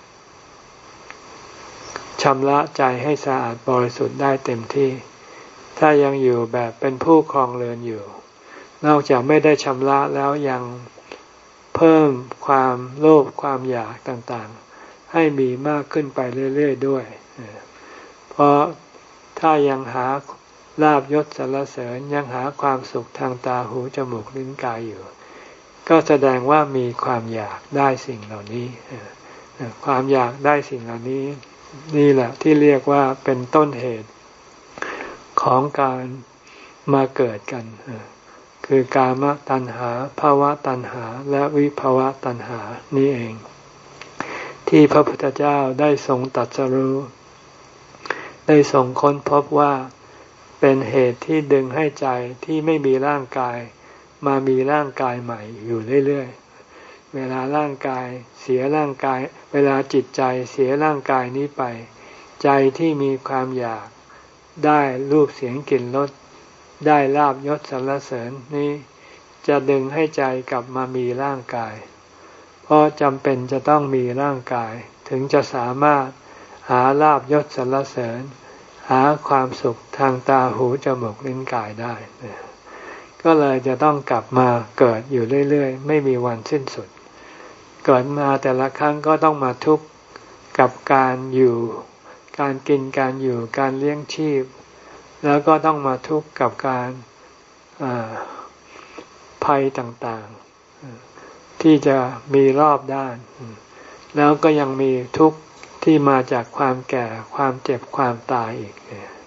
ชำระใจให้สะอาดบริสุทธิ์ได้เต็มที่ถ้ายังอยู่แบบเป็นผู้ครองเรือนอยู่นอกจากไม่ได้ชำระแล้วยังเพิ่มความโลภความอยากต่างๆให้มีมากขึ้นไปเรื่อยๆด้วยเพราะถ้ายังหาลาภยศสรรเสริญยังหาความสุขทางตาหูจมูกลิ้นกายอยู่ก็แสดงว่ามีความอยากได้สิ่งเหล่านี้ความอยากได้สิ่งเหล่านี้นี่แหละที่เรียกว่าเป็นต้นเหตุของการมาเกิดกันคือกามตัณหาภวตัณหาและวิภวตัณหานี่เองที่พระพุทธเจ้าได้ทรงตรัสรู้ได้ทรงค้นพบว่าเป็นเหตุที่ดึงให้ใจที่ไม่มีร่างกายมามีร่างกายใหม่อยู่เรื่อยๆเวลาร่างกายเสียร่างกายเวลาจิตใจเสียร่างกายนี้ไปใจที่มีความอยากได้รูปเสียงกลิ่นรสได้ลาภยศสรรเสริญนี้จะดึงให้ใจกลับมามีร่างกายเพราะจำเป็นจะต้องมีร่างกายถึงจะสามารถหาลาภยศสรรเสริญหาความสุขทางตาหูจมูกลิ้นกายได้ก็เลยจะต้องกลับมาเกิดอยู่เรื่อยๆไม่มีวันสิ้นสุดเกิดมาแต่ละครั้งก็ต้องมาทุกข์กับการอยู่การกินการอยู่การเลี้ยงชีพแล้วก็ต้องมาทุกข์กับการภัยต่างๆที่จะมีรอบด้านแล้วก็ยังมีทุกข์ที่มาจากความแก่ความเจ็บความตายอีก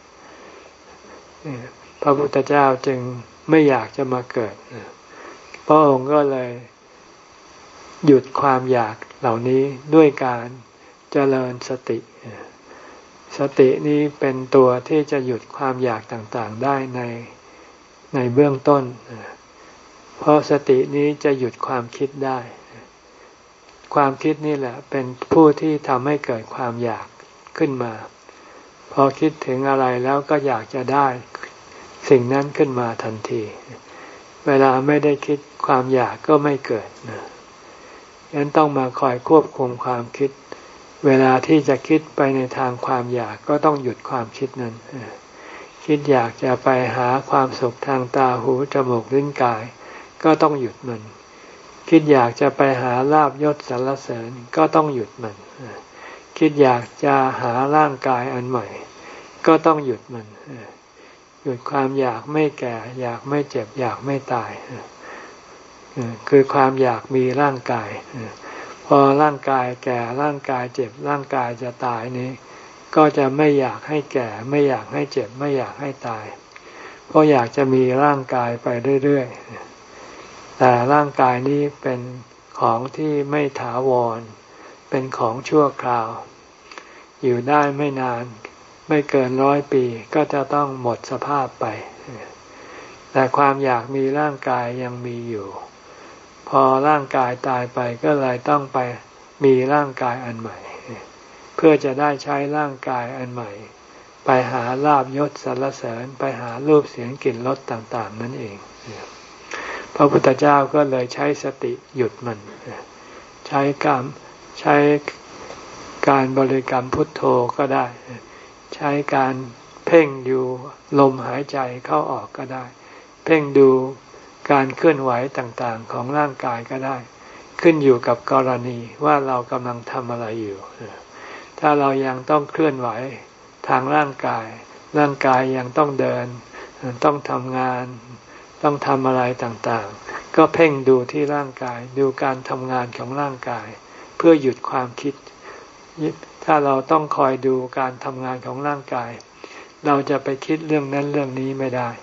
พระพุทธเจ้าจึงไม่อยากจะมาเกิดพระองค์ก็เลยหยุดความอยากเหล่านี้ด้วยการเจริญสติสตินี้เป็นตัวที่จะหยุดความอยากต่างๆได้ในในเบื้องต้นเพราะสตินี้จะหยุดความคิดได้ความคิดนี่แหละเป็นผู้ที่ทำให้เกิดความอยากขึ้นมาพอคิดถึงอะไรแล้วก็อยากจะได้สิ่งนั้นขึ้นมาทันทีเวลาไม่ได้คิดความอยากก็ไม่เกิดนะฉะนั้นต้องมาคอยควบคุมความคิดเวลาที่จะคิดไปในทางความอยากก็ต้องหยุดความคิดนั้นคิดอยากจะไปหาความสุขทางตาหูจมูกลิ้นกายก็ต้องหยุดมันคิดอยากจะไปหาลาภยศสรรเสริญก็ต้องหยุดมันคิดอยากจะหาร่างกายอันใหม่ก็ต้องหยุดมันหยุดความอยากไม่แก่อยากไม่เจ็บอยากไม่ตายคือความอยากมีร่างกายพอร่างกายแก่ร่างกายเจ็บร่างกายจะตายนี้ก็จะไม่อยากให้แก่ไม่อยากให้เจ็บไม่อยากให้ตายเพราะอยากจะมีร่างกายไปเรื่อยๆแต่ร่างกายนี้เป็นของที่ไม่ถาวรเป็นของชั่วคราวอยู่ได้ไม่นานไม่เกินร้อยปีก็จะต้องหมดสภาพไปแต่ความอยากมีร่างกายยังมีอยู่พอร่างกายตายไปก็เลยต้องไปมีร่างกายอันใหม่เพื่อจะได้ใช้ร่างกายอันใหม่ไปหาลาภยศสรรเสริญไปหารูปเสียงกลิ่นรสต่างๆนั่นเองพระพุทธเจ้าก็เลยใช้สติหยุดมันใช้กรรมใช้การบริกรรมพุทโธก็ได้ใช้การเพ่งดูลมหายใจเข้าออกก็ได้เพ่งดูการเคลื่อนไหวต่างๆของร่างกายก็ได้ขึ้นอยู่กับกรณีว่าเรากำลังทำอะไรอยู่ถ้าเรายังต้องเคลื่อนไหวทางร่างกายร่างกายยังต้องเดินต้องทำงานต้องทำอะไรต่างๆก็เพ่งดูที่ร่างกายดูการทำงานของร่างกายเพื่อหยุดความคิดถ้าเราต้องคอยดูการทำงานของร่างกายเราจะไปคิดเรื่องนั้นเรื่องนี้ไม่ได้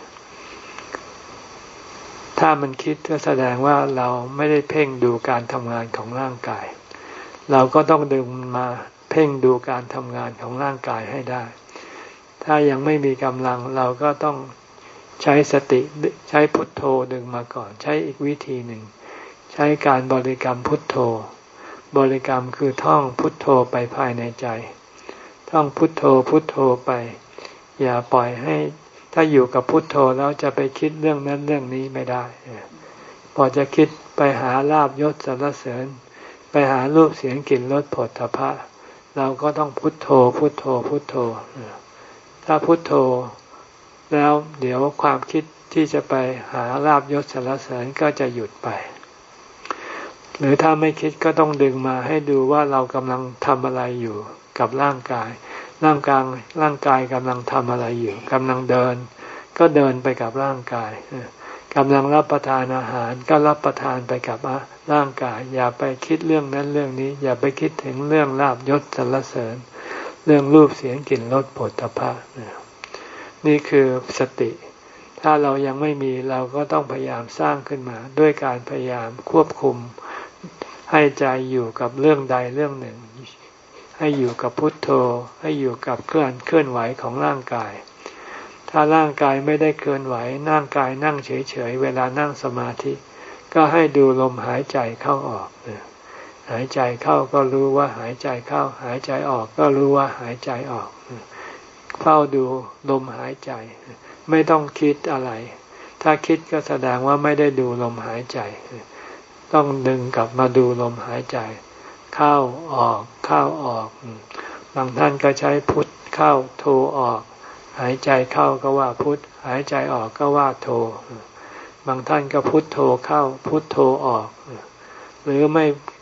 ถ้ามันคิดก็แสดงว่าเราไม่ได้เพ่งดูการทำงานของร่างกายเราก็ต้องดึงมาเพ่งดูการทำงานของร่างกายให้ได้ถ้ายังไม่มีกำลังเราก็ต้องใช้สติใช้พุทโธดึงมาก่อนใช้อีกวิธีหนึ่งใช้การบริกรรมพุทโธบริกรรมคือท่องพุทโธไปภายในใจท่องพุทโธพุทโธไปอย่าปล่อยให้ถ้าอยู่กับพุทโธแล้วจะไปคิดเรื่องนั้นเรื่องนี้ไม่ได้พอจะคิดไปหาลาภยศสรรเสริญไปหารูปเสียงกลิ่นรสโผฏฐัพพะเราก็ต้องพุทโธพุทโธพุทโธถ้าพุทโธแล้วเดี๋ยวความคิดที่จะไปหาลาภยศสรรเสริญก็จะหยุดไปหรือถ้าไม่คิดก็ต้องดึงมาให้ดูว่าเรากำลังทำอะไรอยู่กับร่างกายร่างกายร่างกายกำลังทำอะไรอยู่กำลังเดินก็เดินไปกับร่างกายกำลังรับประทานอาหารก็รับประทานไปกับร่างกายอย่าไปคิดเรื่องนั้นเรื่องนี้อย่าไปคิดถึงเรื่องลาภยศสรรเสริญเรื่องรูปเสียงกลิ่นรสโผฏฐัพพะนี่คือสติถ้าเรายังไม่มีเราก็ต้องพยายามสร้างขึ้นมาด้วยการพยายามควบคุมให้ใจอยู่กับเรื่องใดเรื่องหนึ่งให้อยู่กับพุทโธให้อยู่กับเคลื่อนเคลื่อนไหวของร่างกายถ้าร่างกายไม่ได้เคลื่อนไหวร่างกายนั่งเฉยๆเวลานั่งสมาธิก็ให้ดูลมหายใจเข้าออกหายใจเข้าก็รู้ว่าหายใจเข้าหายใจออกก็รู้ว่าหายใจออกเฝ้าดูลมหายใจไม่ต้องคิดอะไรถ้าคิดก็แสดงว่าไม่ได้ดูลมหายใจต้องดึงกลับมาดูลมหายใจเข้าออกเข้าออกบางท่านก็ใช้พุทเข้าโทออกหายใจเข้าก็ว่าพุทหายใจออกก็ว่าโทบางท่านก็พุทโทเข้าพุทโทออกหรือไม่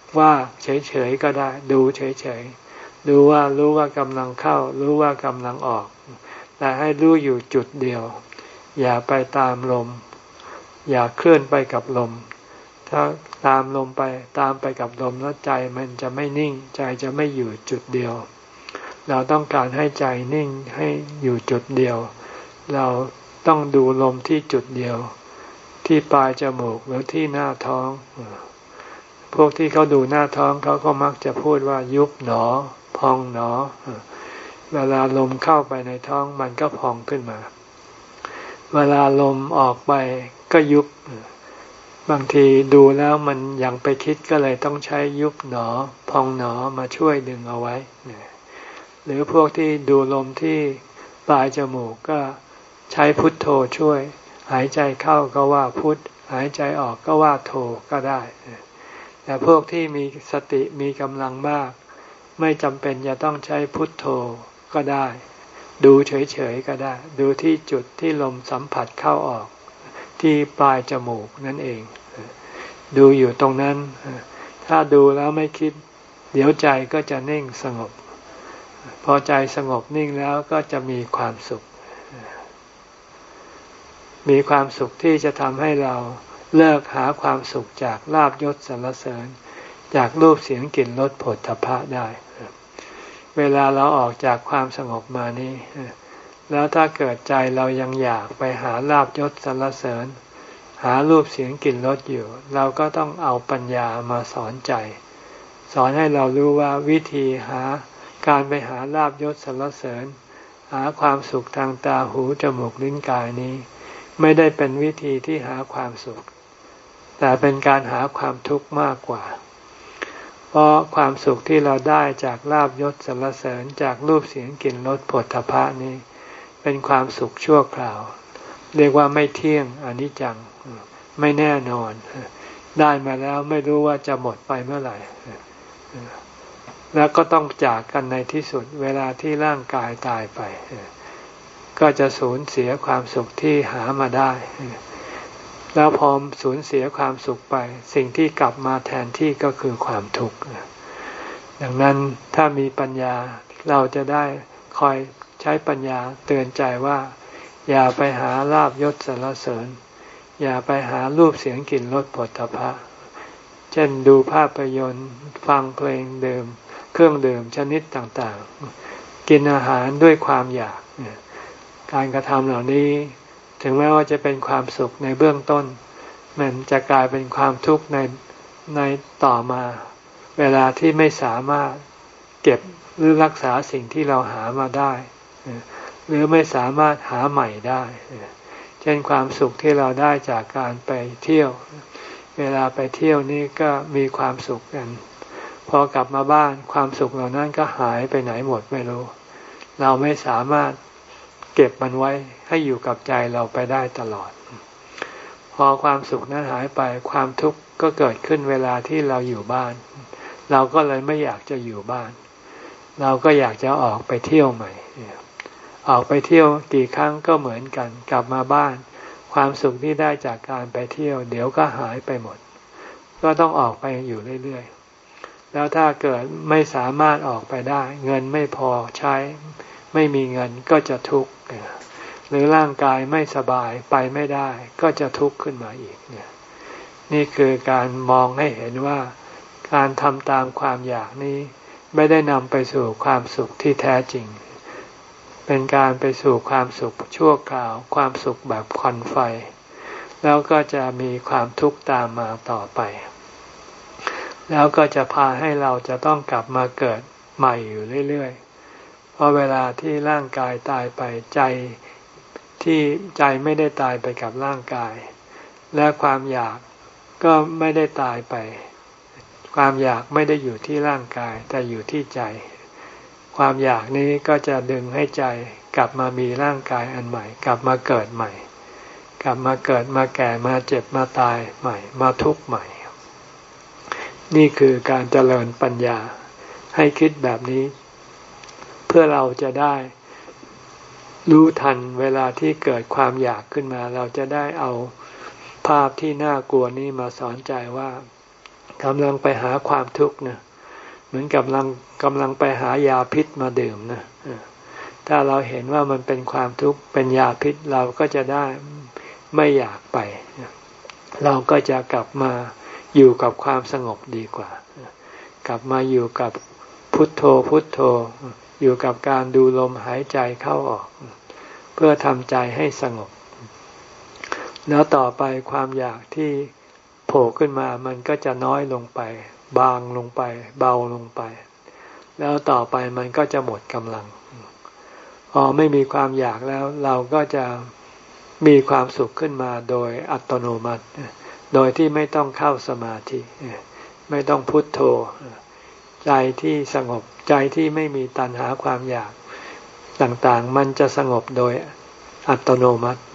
ว่าเฉยๆก็ได้ดูเฉยๆดูว่ารู้ว่ากำลังเข้ารู้ว่ากำลังออกแต่ให้รู้อยู่จุดเดียวอย่าไปตามลมอย่าเคลื่อนไปกับลมถ้าตามลมไปตามไปกับลมแล้วใจมันจะไม่นิ่งใจจะไม่อยู่จุดเดียวเราต้องการให้ใจนิ่งให้อยู่จุดเดียวเราต้องดูลมที่จุดเดียวที่ปลายจมูกหรือที่หน้าท้องพวกที่เขาดูหน้าท้องเขาก็มักจะพูดว่ายุบหนอพองหนอเวลาลมเข้าไปในท้องมันก็พองขึ้นมาเวลาลมออกไปก็ยุบบางทีดูแล้วมันยังไปคิดก็เลยต้องใช้ยุบหนอพองหนอมาช่วยดึงเอาไว้หรือพวกที่ดูลมที่ปลายจมูกก็ใช้พุทโธช่วยหายใจเข้าก็ว่าพุทหายใจออกก็ว่าโธก็ได้แต่พวกที่มีสติมีกำลังมากไม่จำเป็นจะต้องใช้พุทโธก็ได้ดูเฉยๆก็ได้ดูที่จุดที่ลมสัมผัสเข้าออกที่ปลายจมูกนั่นเองดูอยู่ตรงนั้นถ้าดูแล้วไม่คิดเดี๋ยวใจก็จะนิ่งสงบพอใจสงบนิ่งแล้วก็จะมีความสุขมีความสุขที่จะทำให้เราเลิกหาความสุขจากลาภยศสรรเสริญจากรูปเสียงกลิ่นรสโผฏฐัพพะได้เวลาเราออกจากความสงบมานี้แล้วถ้าเกิดใจเรายังอยากไปหาลาภยศสรรเสริญหารูปเสียงกลิ่นรสอยู่เราก็ต้องเอาปัญญามาสอนใจสอนให้เรารู้ว่าวิธีหาการไปหาลาภยศสรรเสริญหาความสุขทางตาหูจมูกลิ้นกายนี้ไม่ได้เป็นวิธีที่หาความสุขแต่เป็นการหาความทุกข์มากกว่าเพราะความสุขที่เราได้จากลาภยศสรรเสริญจากรูปเสียงกลิ่นรสโผฏฐัพพะนี้เป็นความสุขชั่วคราวเรียกว่าไม่เที่ยงอนิจจังไม่แน่นอนได้มาแล้วไม่รู้ว่าจะหมดไปเมื่อไหร่แล้วก็ต้องจากกันในที่สุดเวลาที่ร่างกายตายไปก็จะสูญเสียความสุขที่หามาได้แล้วพอสูญเสียความสุขไปสิ่งที่กลับมาแทนที่ก็คือความทุกข์ดังนั้นถ้ามีปัญญาเราจะได้คอยใช้ปัญญาเตือนใจว่าอย่าไปหาลาภยศสรรเสริญอย่าไปหารูปเสียงกลิ่นรสโผฏฐัพพะเช่นดูภาพยนตร์ฟังเพลงดื่มเครื่องดื่มชนิดต่างๆกินอาหารด้วยความอยากการกระทำเหล่านี้ถึงแม้ว่าจะเป็นความสุขในเบื้องต้นมันจะกลายเป็นความทุกข์ในในต่อมาเวลาที่ไม่สามารถเก็บหรือรักษาสิ่งที่เราหามาได้หรือไม่สามารถหาใหม่ได้เช่นความสุขที่เราได้จากการไปเที่ยวเวลาไปเที่ยวนี่ก็มีความสุขกันพอกลับมาบ้านความสุขเหล่านั้นก็หายไปไหนหมดไม่รู้เราไม่สามารถเก็บมันไว้ให้อยู่กับใจเราไปได้ตลอดพอความสุขนั้นหายไปความทุกข์ก็เกิดขึ้นเวลาที่เราอยู่บ้านเราก็เลยไม่อยากจะอยู่บ้านเราก็อยากจะออกไปเที่ยวใหม่ออกไปเที่ยวกี่ครั้งก็เหมือนกันกลับมาบ้านความสุขที่ได้จากการไปเที่ยวเดี๋ยวก็หายไปหมดก็ต้องออกไปอยู่เรื่อยๆแล้วถ้าเกิดไม่สามารถออกไปได้เงินไม่พอใช้ไม่มีเงินก็จะทุกข์หรือร่างกายไม่สบายไปไม่ได้ก็จะทุกข์ขึ้นมาอีกเนี่ยนี่คือการมองให้เห็นว่าการทำตามความอยากนี้ไม่ได้นำไปสู่ความสุขที่แท้จริงเป็นการไปสู่ความสุขชั่วคราวความสุขแบบควันไฟแล้วก็จะมีความทุกข์ตามมาต่อไปแล้วก็จะพาให้เราจะต้องกลับมาเกิดใหม่อยู่เรื่อยๆเพราะเวลาที่ร่างกายตายไปใจที่ใจไม่ได้ตายไปกับร่างกายและความอยากก็ไม่ได้ตายไปความอยากไม่ได้อยู่ที่ร่างกายแต่อยู่ที่ใจความอยากนี้ก็จะดึงให้ใจกลับมามีร่างกายอันใหม่กลับมาเกิดใหม่กลับมาเกิดมาแก่มาเจ็บมาตายใหม่มาทุกข์ใหม่นี่คือการเจริญปัญญาให้คิดแบบนี้เพื่อเราจะได้รู้ทันเวลาที่เกิดความอยากขึ้นมาเราจะได้เอาภาพที่น่ากลัวนี้มาสอนใจว่ากำลังไปหาความทุกข์นะเหมือนกำลังกำลังไปหายาพิษมาดื่มนะถ้าเราเห็นว่ามันเป็นความทุกข์เป็นยาพิษเราก็จะได้ไม่อยากไปเราก็จะกลับมาอยู่กับความสงบดีกว่ากลับมาอยู่กับพุทโธพุทโธอยู่กับการดูลมหายใจเข้าออกเพื่อทำใจให้สงบแล้วต่อไปความอยากที่โผล่ขึ้นมามันก็จะน้อยลงไปบางลงไปเบาลงไปแล้วต่อไปมันก็จะหมดกำลังพอไม่มีความอยากแล้วเราก็จะมีความสุขขึ้นมาโดยอัตโนมัติโดยที่ไม่ต้องเข้าสมาธิไม่ต้องพุทโธใจที่สงบใจที่ไม่มีตัณหาความอยากต่างๆมันจะสงบโดยอัตโนมัติ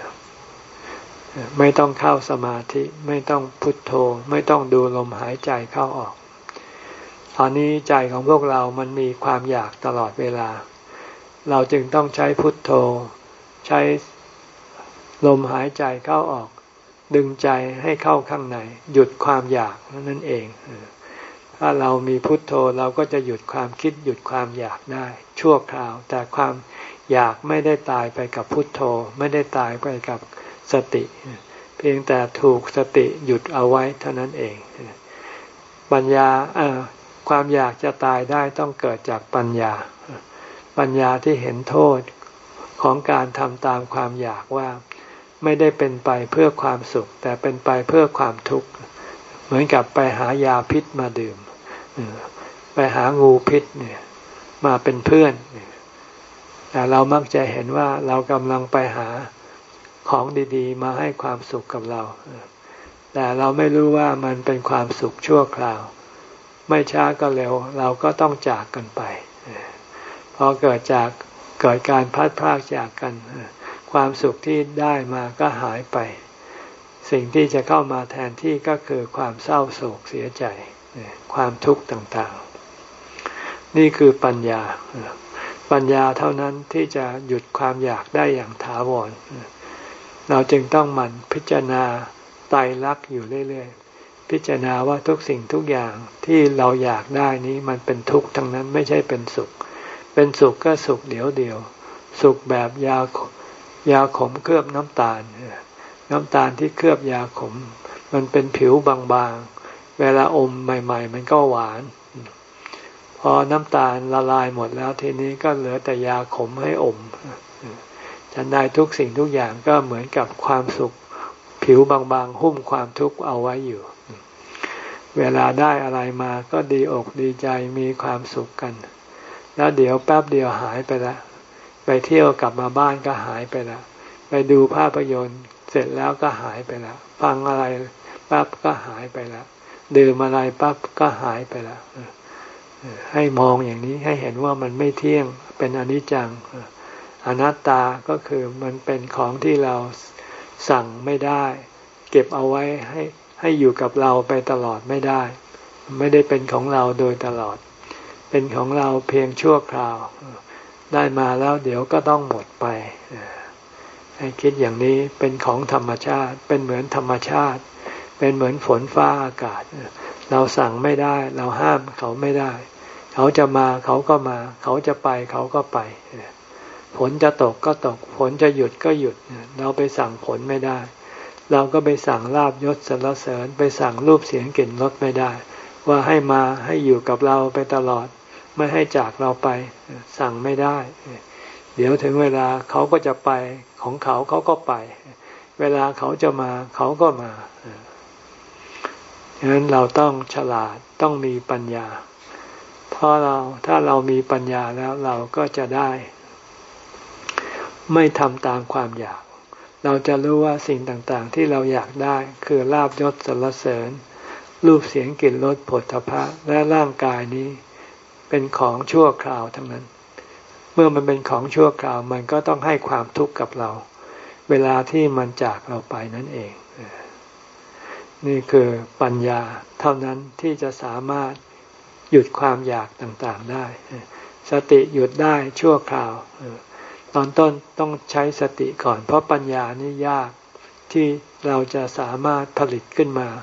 ไม่ต้องเข้าสมาธิไม่ต้องพุทโธไม่ต้องดูลมหายใจเข้าออกตอนนี้ใจของพวกเรามันมีความอยากตลอดเวลาเราจึงต้องใช้พุทโธใช้ลมหายใจเข้าออกดึงใจให้เข้าข้างในหยุดความอยากนั่นเองถ้าเรามีพุทโธเราก็จะหยุดความคิดหยุดความอยากได้ชั่วคราวแต่ความอยากไม่ได้ตายไปกับพุทโธไม่ได้ตายไปกับสติเพียงแต่ถูกสติหยุดเอาไว้เท่านั้นเองปัญญาความอยากจะตายได้ต้องเกิดจากปัญญาปัญญาที่เห็นโทษของการทำตามความอยากว่าไม่ได้เป็นไปเพื่อความสุขแต่เป็นไปเพื่อความทุกข์เหมือนกับไปหายาพิษมาดื่มไปหางูพิษเนี่ยมาเป็นเพื่อนแต่เรามักจะเห็นว่าเรากำลังไปหาของดีๆมาให้ความสุขกับเราแต่เราไม่รู้ว่ามันเป็นความสุขชั่วคราวไม่ช้าก็เร็วเราก็ต้องจากกันไปพอเกิดจากเกิดการพัดพรากจากกันความสุขที่ได้มาก็หายไปสิ่งที่จะเข้ามาแทนที่ก็คือความเศร้าโศกเสียใจความทุกข์ต่างๆนี่คือปัญญาปัญญาเท่านั้นที่จะหยุดความอยากได้อย่างถาวรเราจึงต้องหมั่นพิจารณาไตรลักษณ์อยู่เรื่อยๆพิจารณาว่าทุกสิ่งทุกอย่างที่เราอยากได้นี้มันเป็นทุกข์ทั้งนั้นไม่ใช่เป็นสุขเป็นสุขก็สุขเดียวเดียวสุขแบบยายาขมเคลือบน้ำตาลน้ำตาลที่เคลือบยาขมมันเป็นผิวบางๆเวลาอมใหม่ๆมันก็หวานพอน้ำตาลละลายหมดแล้วทีนี้ก็เหลือแต่ยาขมให้อมฉันใดทุกสิ่งทุกอย่างก็เหมือนกับความสุขผิวบางๆหุ้มความทุกข์เอาไว้อยู่เวลาได้อะไรมาก็ดีอกดีใจมีความสุขกันแล้วเดี๋ยวแป๊บเดียวหายไปละไปเที่ยวกลับมาบ้านก็หายไปละไปดูภาพยนตร์เสร็จแล้วก็หายไปละฟังอะไรปั๊บก็หายไปละดื่มอะไรปั๊บก็หายไปละให้มองอย่างนี้ให้เห็นว่ามันไม่เที่ยงเป็นอนิจจังอนัตตาก็คือมันเป็นของที่เราสั่งไม่ได้เก็บเอาไว้ให้ให้อยู่กับเราไปตลอดไม่ได้ไม่ได้เป็นของเราโดยตลอดเป็นของเราเพียงชั่วคราวได้มาแล้วเดี๋ยวก็ต้องหมดไปให้คิดอย่างนี้เป็นของธรรมชาติเป็นเหมือนธรรมชาติเป็นเหมือนฝนฟ้าอากาศเราสั่งไม่ได้เราห้ามเขาไม่ได้เขาจะมาเขาก็มาเขาจะไปเขาก็ไปฝนจะตกก็ตกฝนจะหยุดก็หยุดเราไปสั่งฝนไม่ได้เราก็ไปสั่งลาภยศสรรเสริญไปสั่งรูปเสียงกลิ่นรสไม่ได้ว่าให้มาให้อยู่กับเราไปตลอดไม่ให้จากเราไปสั่งไม่ได้เดี๋ยวถึงเวลาเขาก็จะไปของเขาเขาก็ไปเวลาเขาจะมาเขาก็มาฉะนั้นเราต้องฉลาดต้องมีปัญญาเพราะเราถ้าเรามีปัญญาแล้วเราก็จะได้ไม่ทำตามความอยากเราจะรู้ว่าสิ่งต่างๆที่เราอยากได้คือลาภยศสรรเสริญรูปเสียงกลิ่นรสโผฏฐัพพะและร่างกายนี้เป็นของชั่วคราวทั้งนั้นเมื่อมันเป็นของชั่วคราวมันก็ต้องให้ความทุกข์กับเราเวลาที่มันจากเราไปนั่นเองนี่คือปัญญาเท่านั้นที่จะสามารถหยุดความอยากต่างๆได้สติหยุดได้ชั่วคราวตอนต้นต้องใช้สติก่อนเพราะปัญญานี่ยากที่เราจะสามารถผลิตขึ้นมา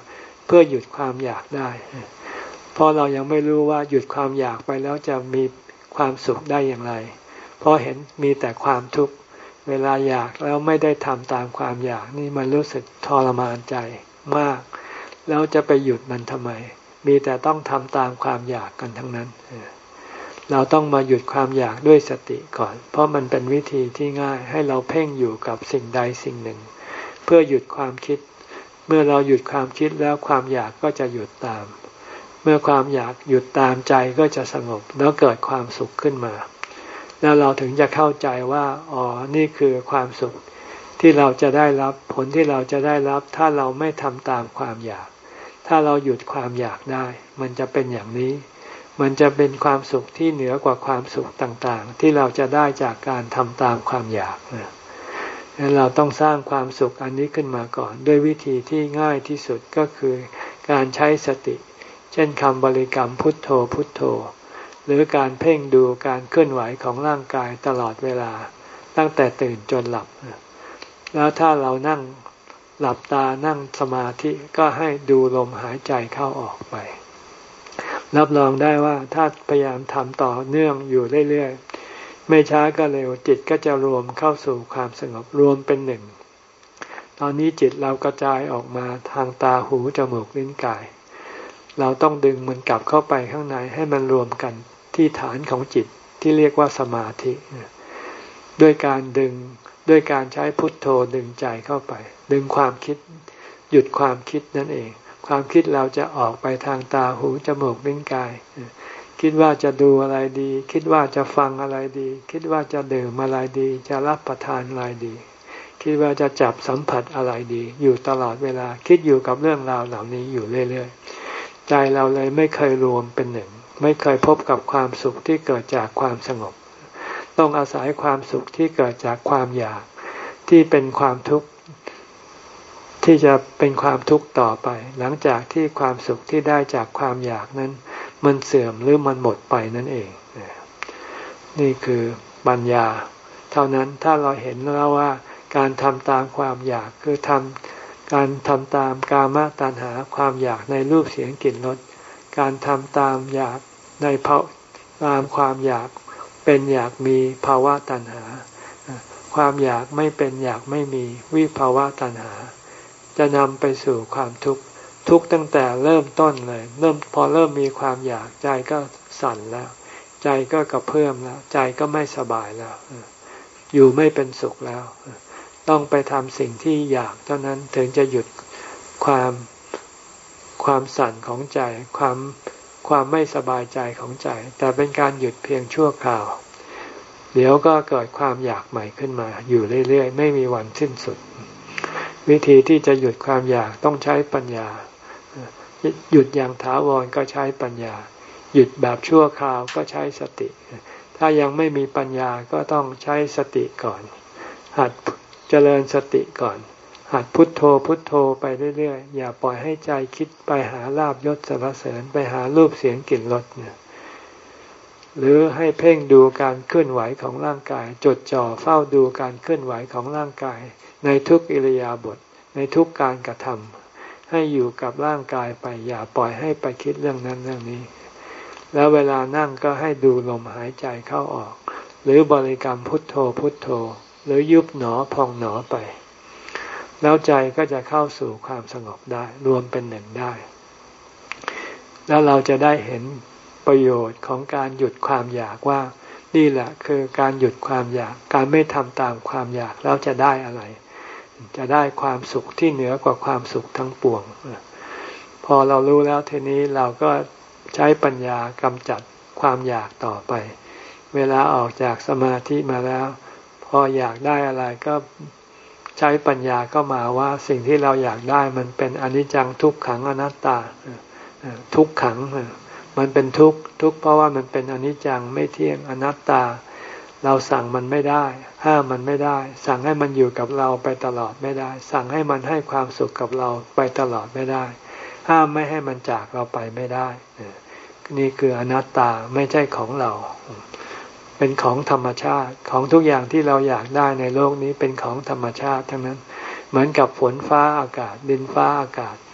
เพื่อหยุดความอยากได้เพราะเรายังไม่รู้ว่าหยุดความอยากไปแล้วจะมีความสุขได้อย่างไรเพราะเห็นมีแต่ความทุกข์เวลาอยากแล้วไม่ได้ทำตามความอยากนี่มันรู้สึกทรมานใจมากแล้วจะไปหยุดมันทำไมมีแต่ต้องทำตามความอยากกันทั้งนั้นเราต้องมาหยุดความอยากด้วยสติก่อนเพราะมันเป็นวิธีที่ง่ายให้เราเพ่งอยู่กับสิ่งใดสิ่งหนึ่งเพื่อหยุดความคิดเมื่อเราหยุดความคิดแล้วความอยากก็จะหยุดตามเมื่อความอยากหยุดตามใจก็จะสงบแล้วเกิดความสุขขึ้นมาแล้วเราถึงจะเข้าใจว่าอ๋อนี่คือความสุขที่เราจะได้รับผลที่เราจะได้รับถ้าเราไม่ทำตามความอยากถ้าเราหยุดความอยากได้มันจะเป็นอย่างนี้มันจะเป็นความสุขที่เหนือกว่าความสุขต่างๆที่เราจะได้จากการทำตามความอยากนะเราต้องสร้างความสุขอันนี้ขึ้นมาก่อนด้วยวิธีที่ง่ายที่สุดก็คือการใช้สติเช่นคำบริกรรมพุทโธพุทโธหรือการเพ่งดูการเคลื่อนไหวของร่างกายตลอดเวลาตั้งแต่ตื่นจนหลับแล้วถ้าเรานั่งหลับตานั่งสมาธิก็ให้ดูลมหายใจเข้าออกไปรับรองได้ว่าถ้าพยายามทำต่อเนื่องอยู่เรื่อยๆไม่ช้าก็เร็วจิตก็จะรวมเข้าสู่ความสงบรวมเป็นหนึ่งตอนนี้จิตเรากระจายออกมาทางตาหูจมูกลิ้นกายเราต้องดึงมันกลับเข้าไปข้างในให้มันรวมกันที่ฐานของจิตที่เรียกว่าสมาธิด้วยการดึงด้วยการใช้พุทโธดึงใจเข้าไปดึงความคิดหยุดความคิดนั่นเองความคิดเราจะออกไปทางตาหูจมูกลิ้นกายคิดว่าจะดูอะไรดีคิดว่าจะฟังอะไรดีคิดว่าจะดื่มอะไรดีจะรับประทานอะไรดีคิดว่าจะจับสัมผัสอะไรดีอยู่ตลอดเวลาคิดอยู่กับเรื่องราวเหล่านี้อยู่เรื่อยๆใจเราเลยไม่เคยรวมเป็นหนึ่งไม่เคยพบกับความสุขที่เกิดจากความสงบต้องอาศัยความสุขที่เกิดจากความอยากที่เป็นความทุกข์ที่จะเป็นความทุกข์ต่อไปหลังจากที่ความสุขที่ได้จากความอยากนั้นมันเสื่อมหรือมันหมดไปนั่นเองนี่คือปัญญาเท่านั้นถ้าเราเห็นแล้วว่าการทำตามความอยากคือทำการทำตามกามตัณหาความอยากในรูปเสียงกลิ่นรสการทำตามอยากในภาวะตามความอยากเป็นอยากมีภาวะตัณหาความอยากไม่เป็นอยากไม่มีวิภาวะตัณหาจะนำไปสู่ความทุกข์ทุกข์ตั้งแต่เริ่มต้นเลยเริ่มพอเริ่มมีความอยากใจก็สั่นแล้วใจก็กระเพื่อมแล้วใจก็ไม่สบายแล้วอยู่ไม่เป็นสุขแล้วต้องไปทำสิ่งที่อยากเท่านั้นถึงจะหยุดความความสั่นของใจความความไม่สบายใจของใจแต่เป็นการหยุดเพียงชั่วคราวเดี๋ยวก็เกิดความอยากใหม่ขึ้นมาอยู่เรื่อยๆไม่มีวันสิ้นสุดวิธีที่จะหยุดความอยากต้องใช้ปัญญาหยุดอย่างถาวรก็ใช้ปัญญาหยุดแบบชั่วคราวก็ใช้สติถ้ายังไม่มีปัญญาก็ต้องใช้สติก่อนหัดเจริญสติก่อนหัดพุทโธพุทโธไปเรื่อยๆอย่าปล่อยให้ใจคิดไปหาลาภยศสรรเสริญไปหารูปเสียงกลิ่นรสเนี่ยหรือให้เพ่งดูการเคลื่อนไหวของร่างกายจดจ่อเฝ้าดูการเคลื่อนไหวของร่างกายในทุกอิริยาบถในทุกการกระทำให้อยู่กับร่างกายไปอย่าปล่อยให้ไปคิดเรื่องนั้นเรื่องนี้แล้วเวลานั่งก็ให้ดูลมหายใจเข้าออกหรือบริกรรมพุทโธพุทโธหรือยุบหนอพองหนอไปแล้วใจก็จะเข้าสู่ความสงบได้รวมเป็นหนึ่งได้แล้วเราจะได้เห็นประโยชน์ของการหยุดความอยากว่านี่แหละคือการหยุดความอยากการไม่ทำตามความอยากแล้วจะได้อะไรจะได้ความสุขที่เหนือกว่าความสุขทั้งปวงพอเรารู้แล้วทีนี้เราก็ใช้ปัญญากำจัดความอยากต่อไปเวลาออกจากสมาธิมาแล้วพออยากได้อะไรก็ใช้ปัญญาก็มาว่าสิ่งที่เราอยากได้มันเป็นอนิจจังทุกขังอนัตตาทุกขังมันเป็นทุกข์ทุกข์เพราะว่ามันเป็นอนิจจังไม่เที่ยงอนัตตาเราสั่งมันไม่ได้ห้ามมันไม่ได้สั่งให้มันอยู่กับเราไปตลอดไม่ได้สั่งให้มันให้ความสุขกับเราไปตลอดไม่ได้ห้ามไม่ให้มันจากเราไปไม่ได้นี่คืออนัตตาไม่ใช่ของเราเป็นของธรรมชาติของทุกอย่างที่เราอยากได้ในโลกนี้เป็นของธรรมชาติทั้งนั้นเหมือนกับฝนฟ้าอากาศดินฟ้าอากาศ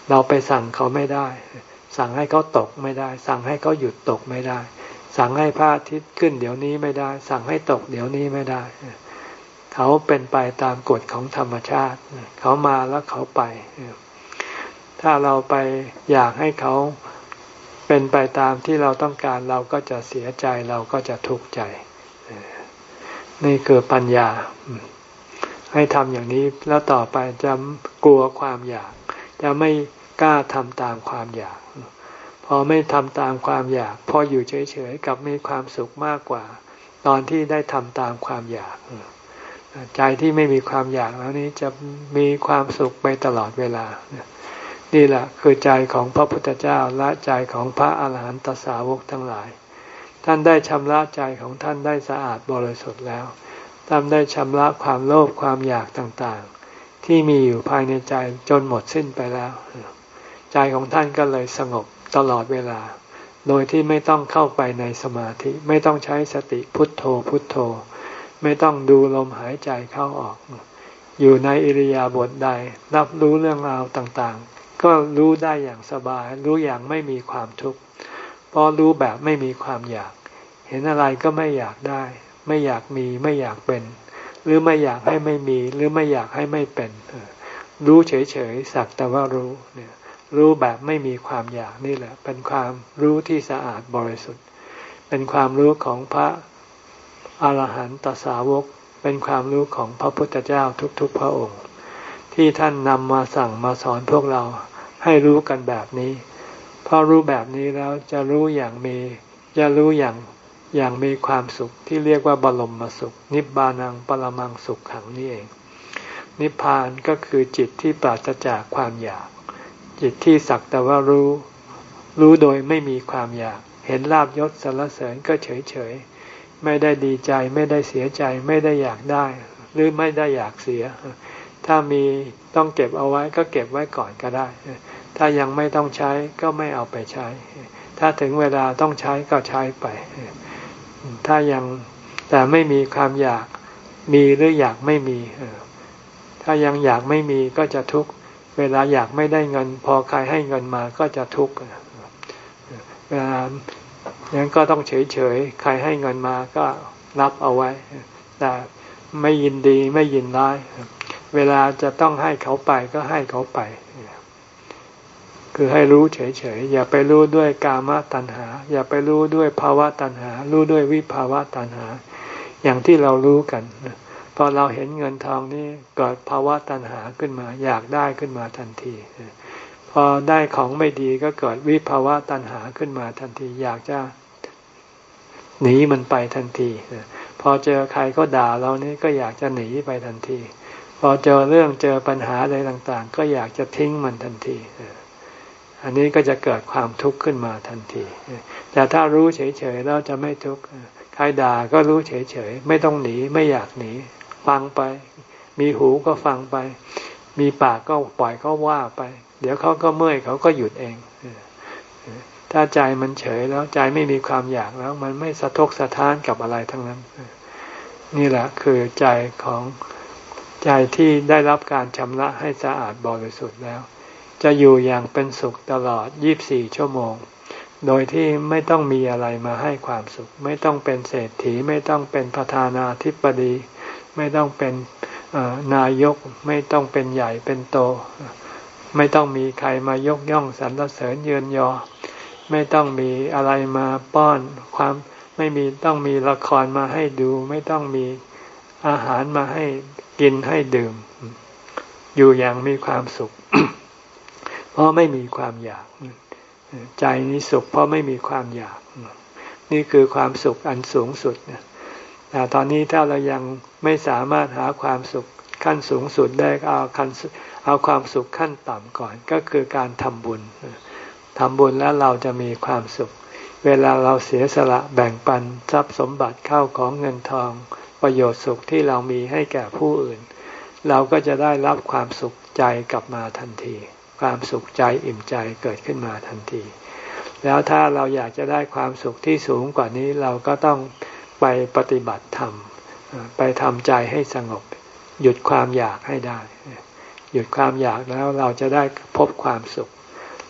เราไปสั่งเขาไม่ได้สั่งให้เขาตกไม่ได้สั่งให้เขาหยุดตกไม่ได้สั่งให้พระอาทิตย์ขึ้นเดี๋ยวนี้ไม่ได้สั่งให้ตกเดี๋ยวนี้ไม่ได้เขาเป็นไปตามกฎของธรรมชาติเขามาแล้วเขาไปถ้าเราไปอยากให้เขาเป็นไปตามที่เราต้องการเราก็จะเสียใจเราก็จะทุกข์ใจนี่คือปัญญาให้ทำอย่างนี้แล้วต่อไปจะกลัวความอยากจะไม่กล้าทำตามความอยากพอไม่ทำตามความอยากพออยู่เฉยๆกับมีความสุขมากกว่าตอนที่ได้ทำตามความอยากใจที่ไม่มีความอยากแล้วนี้จะมีความสุขไปตลอดเวลานี่แหละคือใจของพระพุทธเจ้าและใจของพระอาหารหันตสาวกทั้งหลายท่านได้ชำระใจของท่านได้สะอาดบริสุทธิ์แล้วท่านได้ชำระความโลภความอยากต่างๆที่มีอยู่ภายในใจจนหมดสิ้นไปแล้วใจของท่านก็เลยสงบตลอดเวลาโดยที่ไม่ต้องเข้าไปในสมาธิไม่ต้องใช้สติพุทโธพุทโธไม่ต้องดูลมหายใจเข้าออกอยู่ในอิริยาบถใดรับรู้เรื่องราวต่างๆก็รู้ได้อย่างสบายรู้อย่างไม่มีความทุกข์เพราะรู้แบบไม่มีความอยากเห็นอะไรก็ไม่อยากได้ไม่อยากมีไม่อยากเป็นหรือไม่อยากให้ไม่มีหรือไม่อยากให้ไม่เป็นรู้เฉยๆสักแต่ว่ารู้เนี่ยรู้แบบไม่มีความอยากนี่แหละเป็นความรู้ที่สะอาดบริสุทธิ์เป็นความรู้ของพระอรหันตสาวกเป็นความรู้ของพระพุทธเจ้าทุกๆพระองค์ที่ท่านนำมาสั่งมาสอนพวกเราให้รู้กันแบบนี้พอรู้แบบนี้แล้วจะรู้อย่างมีจะรู้อย่างอย่างมีความสุขที่เรียกว่าบรมสุขนิบบานังปรมังสุขขังนี่เองนิพพานก็คือจิตที่ปราศจากความอยากจิตที่สักแต่ว่ารู้รู้โดยไม่มีความอยากเห็นลาภยศสรรเสริญก็เฉยเฉยไม่ได้ดีใจไม่ได้เสียใจไม่ได้อยากได้หรือไม่ได้อยากเสียถ้ามีต้องเก็บเอาไว้ก็เก็บไว้ก่อนก็ได้ถ้ายังไม่ต้องใช้ก็ไม่เอาไปใช้ถ้าถึงเวลาต้องใช้ก็ใช้ไปถ้ายังแต่ไม่มีความอยากมีหรืออยากไม่มีถ้ายังอยากไม่มีก็จะทุกข์เวลาอยากไม่ได้เงินพอใครให้เงินมาก็จะทุกข์เวลาอย่างนั้นก็ต้องเฉยเฉยใครให้เงินมาก็รับเอาไว้แต่ไม่ยินดีไม่ยินร้ายเวลาจะต้องให้เขาไปก็ให้เขาไปคือให้รู้เฉยๆอย่าไปรู้ด้วยกามตัณหาอย่าไปรู้ด้วยภาวะตัณหารู้ด้วยวิภาวะตัณหาอย่างที่เรารู้กันพอเราเห็นเงินทองนี่เกิดภาวะตัณหาขึ้นมาอยากได้ขึ้นมาทันทีพอได้ของไม่ดีก็เกิดวิภาวะตัณหาขึ้นมาทันทีอยากจะหนีมันไปทันทีพอเจอใครก็ด่าเรานี่ก็อยากจะหนีไปทันทีพอเจอเรื่องเจอปัญหาอะไรต่างๆก็อยากจะทิ้งมันทันทีอันนี้ก็จะเกิดความทุกข์ขึ้นมาทันทีแต่ถ้ารู้เฉยๆแล้วจะไม่ทุกข์ใครด่าก็รู้เฉยๆไม่ต้องหนีไม่อยากหนีฟังไปมีหูก็ฟังไปมีปากก็ปล่อยเขาว่าไปเดี๋ยวเขาก็เมื่อยเขาก็หยุดเองถ้าใจมันเฉยแล้วใจไม่มีความอยากแล้วมันไม่สะทกสะท้านกับอะไรทั้งนั้นนี่แหละคือใจของใจที่ได้รับการชำระให้สะอาดบริสุทธิ์แล้วจะอยู่อย่างเป็นสุขตลอดยี่สิบสี่ชั่วโมงโดยที่ไม่ต้องมีอะไรมาให้ความสุขไม่ต้องเป็นเศรษฐีไม่ต้องเป็นประธานาธิบดีไม่ต้องเป็นนายกไม่ต้องเป็นใหญ่เป็นโตไม่ต้องมีใครมายกย่องสรรเสริญเยินยอไม่ต้องมีอะไรมาป้อนความไม่มีต้องมีละครมาให้ดูไม่ต้องมีอาหารมาให้กินให้ดื่มอยู่อย่างมีความสุข เพราะไม่มีความอยากใจนี้สุขเพราะไม่มีความอยากนี่คือความสุขอันสูงสุดแต่ตอนนี้ถ้าเรายังไม่สามารถหาความสุขขั้นสูงสุดได้เอาขั้นเอาความสุขขั้นต่ำก่อนก็คือการทำบุญทำบุญแล้วเราจะมีความสุขเวลาเราเสียสละแบ่งปันทรัพย์สมบัติเข้าของเงินทองประโยชน์สุขที่เรามีให้แก่ผู้อื่นเราก็จะได้รับความสุขใจกลับมาทันทีความสุขใจอิ่มใจเกิดขึ้นมาทันทีแล้วถ้าเราอยากจะได้ความสุขที่สูงกว่านี้เราก็ต้องไปปฏิบัติธรรมไปทำใจให้สงบหยุดความอยากให้ได้หยุดความอยากแล้วเราจะได้พบความสุข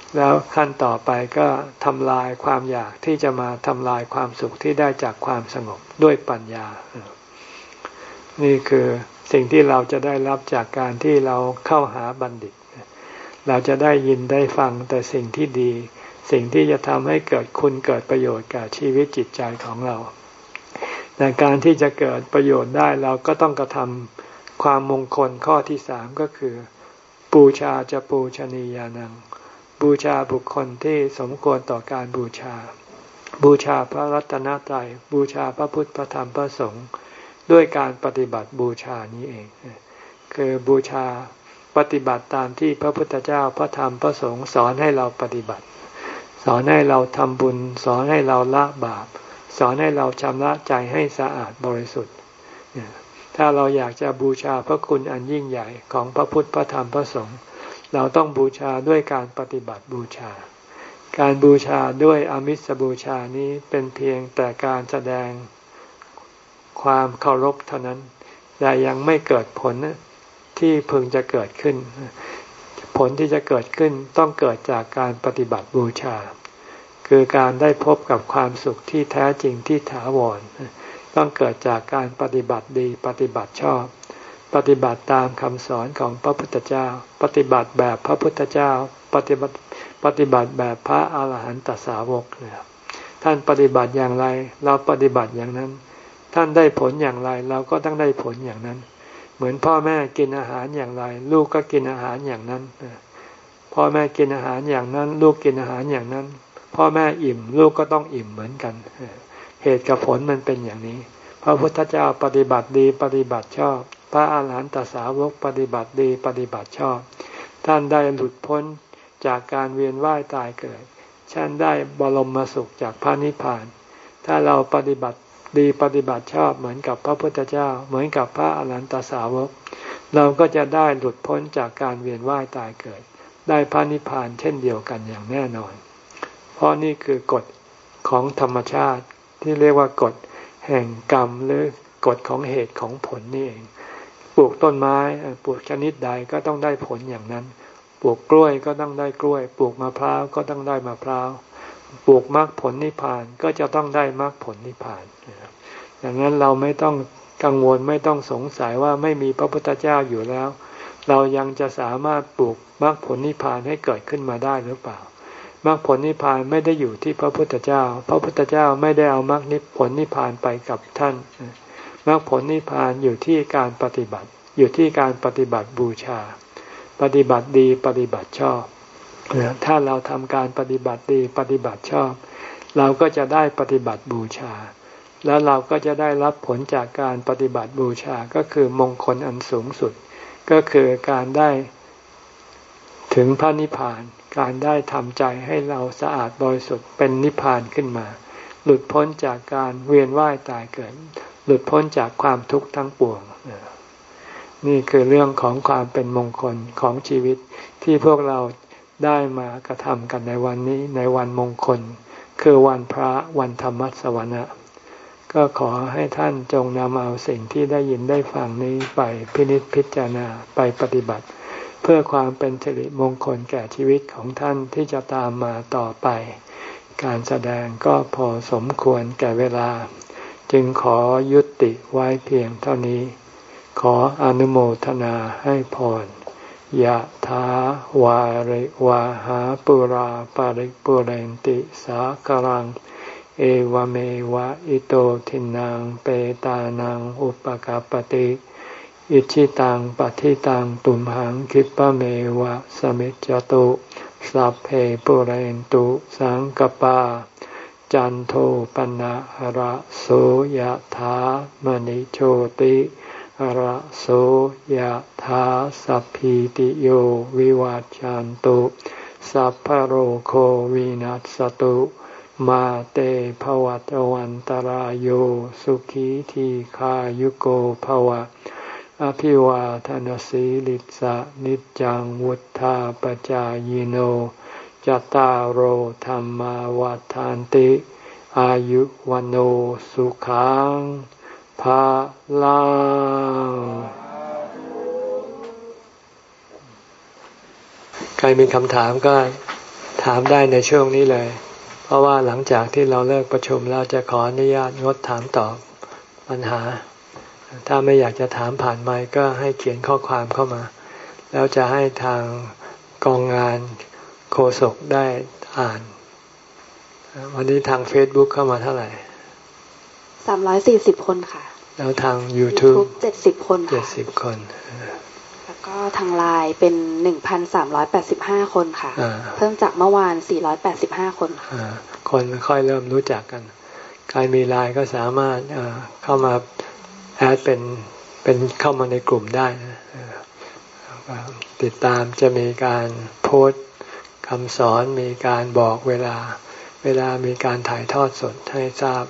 แล้วขั้นต่อไปก็ทำลายความอยากที่จะมาทำลายความสุขที่ได้จากความสงบด้วยปัญญานี่คือสิ่งที่เราจะได้รับจากการที่เราเข้าหาบัณฑิตเราจะได้ยินได้ฟังแต่สิ่งที่ดีสิ่งที่จะทำให้เกิดคุณเกิดประโยชน์กับชีวิตจิตใจของเราแต่การที่จะเกิดประโยชน์ได้เราก็ต้องกระทำความมงคลข้อที่สามก็คือบูชาจะปูชนียานังบูชาบุคคลที่สมควรต่อการบูชาบูชาพระรัตนตรัยบูชาพระพุทธพระธรรมพระสงฆ์ด้วยการปฏิบัติบูชานี้เองคือบูชาปฏิบัติตามที่พระพุทธเจ้าพระธรรมพระสงฆ์สอนให้เราปฏิบัติสอนให้เราทำบุญสอนให้เราละบาปสอนให้เราชำระใจให้สะอาดบริสุทธิ์ถ้าเราอยากจะบูชาพระคุณอันยิ่งใหญ่ของพระพุทธพระธรรมพระสงฆ์เราต้องบูชาด้วยการปฏิบัติบูชาการบูชาด้วยอามิสบูชานี้เป็นเพียงแต่การแสดงความเคารพเท่านั้นแต่ยังไม่เกิดผลที่พึงจะเกิดขึ้นผลที่จะเกิดขึ้นต้องเกิดจากการปฏิบัติบูชาคือการได้พบกับความสุขที่แท้จริงที่ถาวรต้องเกิดจากการปฏิบัติดีปฏิบัติชอบปฏิบัติตามคำสอนของพระพุทธเจ้าปฏิบัติแบบพระพุทธเจ้าปฏิบัติปฏิบัติแบบพระอาหารหันตสาวกนะครับท่านปฏิบัติอย่างไรเราปฏิบัติอย่างนั้นท่านได้ผลอย่างไรเราก็ต้องได้ผลอย่างนั้นเหมือนพ่อแม่กินอาหารอย่างไรลูกก็กินอาหารอย่างนั้นพ่อแม่กินอาหารอย่างนั้นลูกกินอาหารอย่างนั้นพ่อแม่อิ่มลูกก็ต้องอิ่มเหมือนกันเหตุกับผลมันเป็นอย่างนี้พระพุทธเจ้าปฏิบัติดีปฏิบัติชอบพระอาหารหันตสาวกปฏิบัติดีปฏิบัติชอบท่านได้หลุดพ้นจากการเวียนว่ายตายเกิดท่านได้บรมสุขจากพระนิพพานถ้าเราปฏิบัติดีปฏิบัติชอบเหมือนกับพระพุทธเจ้าเหมือนกับพระอาหารหันตสาวกเราก็จะได้หลุดพ้นจากการเวียนว่ายตายเกิดได้พระนิพพานเช่นเดียวกันอย่างแน่นอนเพราะนี่คือกฎของธรรมชาติที่เรียกว่ากฎแห่งกรรมหรือกฎของเหตุของผลนี่เองปลูกต้นไม้ปลูกชนิดใดก็ต้องได้ผลอย่างนั้นปลูกกล้วยก็ต้องได้กล้วยปลูกมะพร้าวก็ต้องได้มะพร้าวปลูกมรรคผลนิพพานก็จะต้องได้มรรคผลนิพพานดังนั้นเราไม่ต้องกังวลไม่ต้องสงสัยว่าไม่มีพระพุทธเจ้าอยู่แล้วเรายังจะสามารถปลูกมรรคผลนิพพานให้เกิดขึ้นมาได้หรือเปล่ามรรคผลนิพพานไม่ได้อยู่ที่พระพุทธเจ้าพระพุทธเจ้าไม่ได้เอามรรคผลนิพพานไปกับท่านมรรคผลนิพพานอยู่ที่การปฏิบัติอยู่ที่การปฏิบัติบูชาปฏิบัติดีปฏิบัติชอบถ้าเราทำการปฏิบัติดีปฏิบัติชอบเราก็จะได้ปฏิบัติบูชาแล้วเราก็จะได้รับผลจากการปฏิบัติบูชาก็คือมงคลอันสูงสุดก็คือการได้ถึงพระนิพพานการได้ทำใจให้เราสะอาดบริสุทธิ์เป็นนิพพานขึ้นมาหลุดพ้นจากการเวียนว่ายตายเกิดหลุดพ้นจากความทุกข์ทั้งปวงนี่คือเรื่องของความเป็นมงคลของชีวิตที่พวกเราได้มากระทำกันในวันนี้ในวันมงคลคือวันพระวันธรรมสวนะก็ขอให้ท่านจงนำเอาสิ่งที่ได้ยินได้ฟังนี้ไปพินิจพิจารณาไปปฏิบัติเพื่อความเป็นสิริมงคลแก่ชีวิตของท่านที่จะตามมาต่อไปการแสดงก็พอสมควรแก่เวลาจึงขอยุติไว้เพียงเท่านี้ขออนุโมทนาให้พรยะถาวาริวาหาปุราปาริปุเรนติสากรังเอวเมวะอิโตทินังเปตานังอุปกัปปติอิชิตังปฏิตังตุมหังคิปะเมวะสมิจจตุสัพเพปุเรนตุสังกปาจันโทปนะหระโสยะถามณิโชติหระโสยะถาสัพพิติโยวิวัจจันตุสัพพะโรโควินัสสตุมาเตภวัตวันตารโยสุขีทีขายุโกภวะอภิวาทนสีลิสะนิจังวุธาปจายโนจตารโหธรรมวาทานติอายุวันโอสุขังภาลังใครมีคำถามก็ถามได้ในช่วงนี้เลยเพราะว่าหลังจากที่เราเลิกประชุมเราจะขออนุญาตงดถามตอบปัญหาถ้าไม่อยากจะถามผ่านไมค์ก็ให้เขียนข้อความเข้ามาแล้วจะให้ทางกองงานโฆษกได้อ่านวันนี้ทาง Facebook เข้ามาเท่าไหร่สามร้อยสี่สิบคนค่ะแล้วทาง YouTube เจ็ดสิบคนค่ะเจ็ดสิบคนแล้วก็ทางไลน์เป็น หนึ่งพันสามร้อยแปดสิบห้า คนค่ะเพิ่มจากเมื่อวานสี่ร้อยแปดสิบห้าคนค่ะคนค่อยเริ่มรู้จักกันใครมีไลน์ก็สามารถเข้ามาแอดเป็นเป็นเข้ามาในกลุ่มได้นะติดตามจะมีการโพสต์คำสอนมีการบอกเวลาเวลามีการถ่ายทอดสดให้ทราบ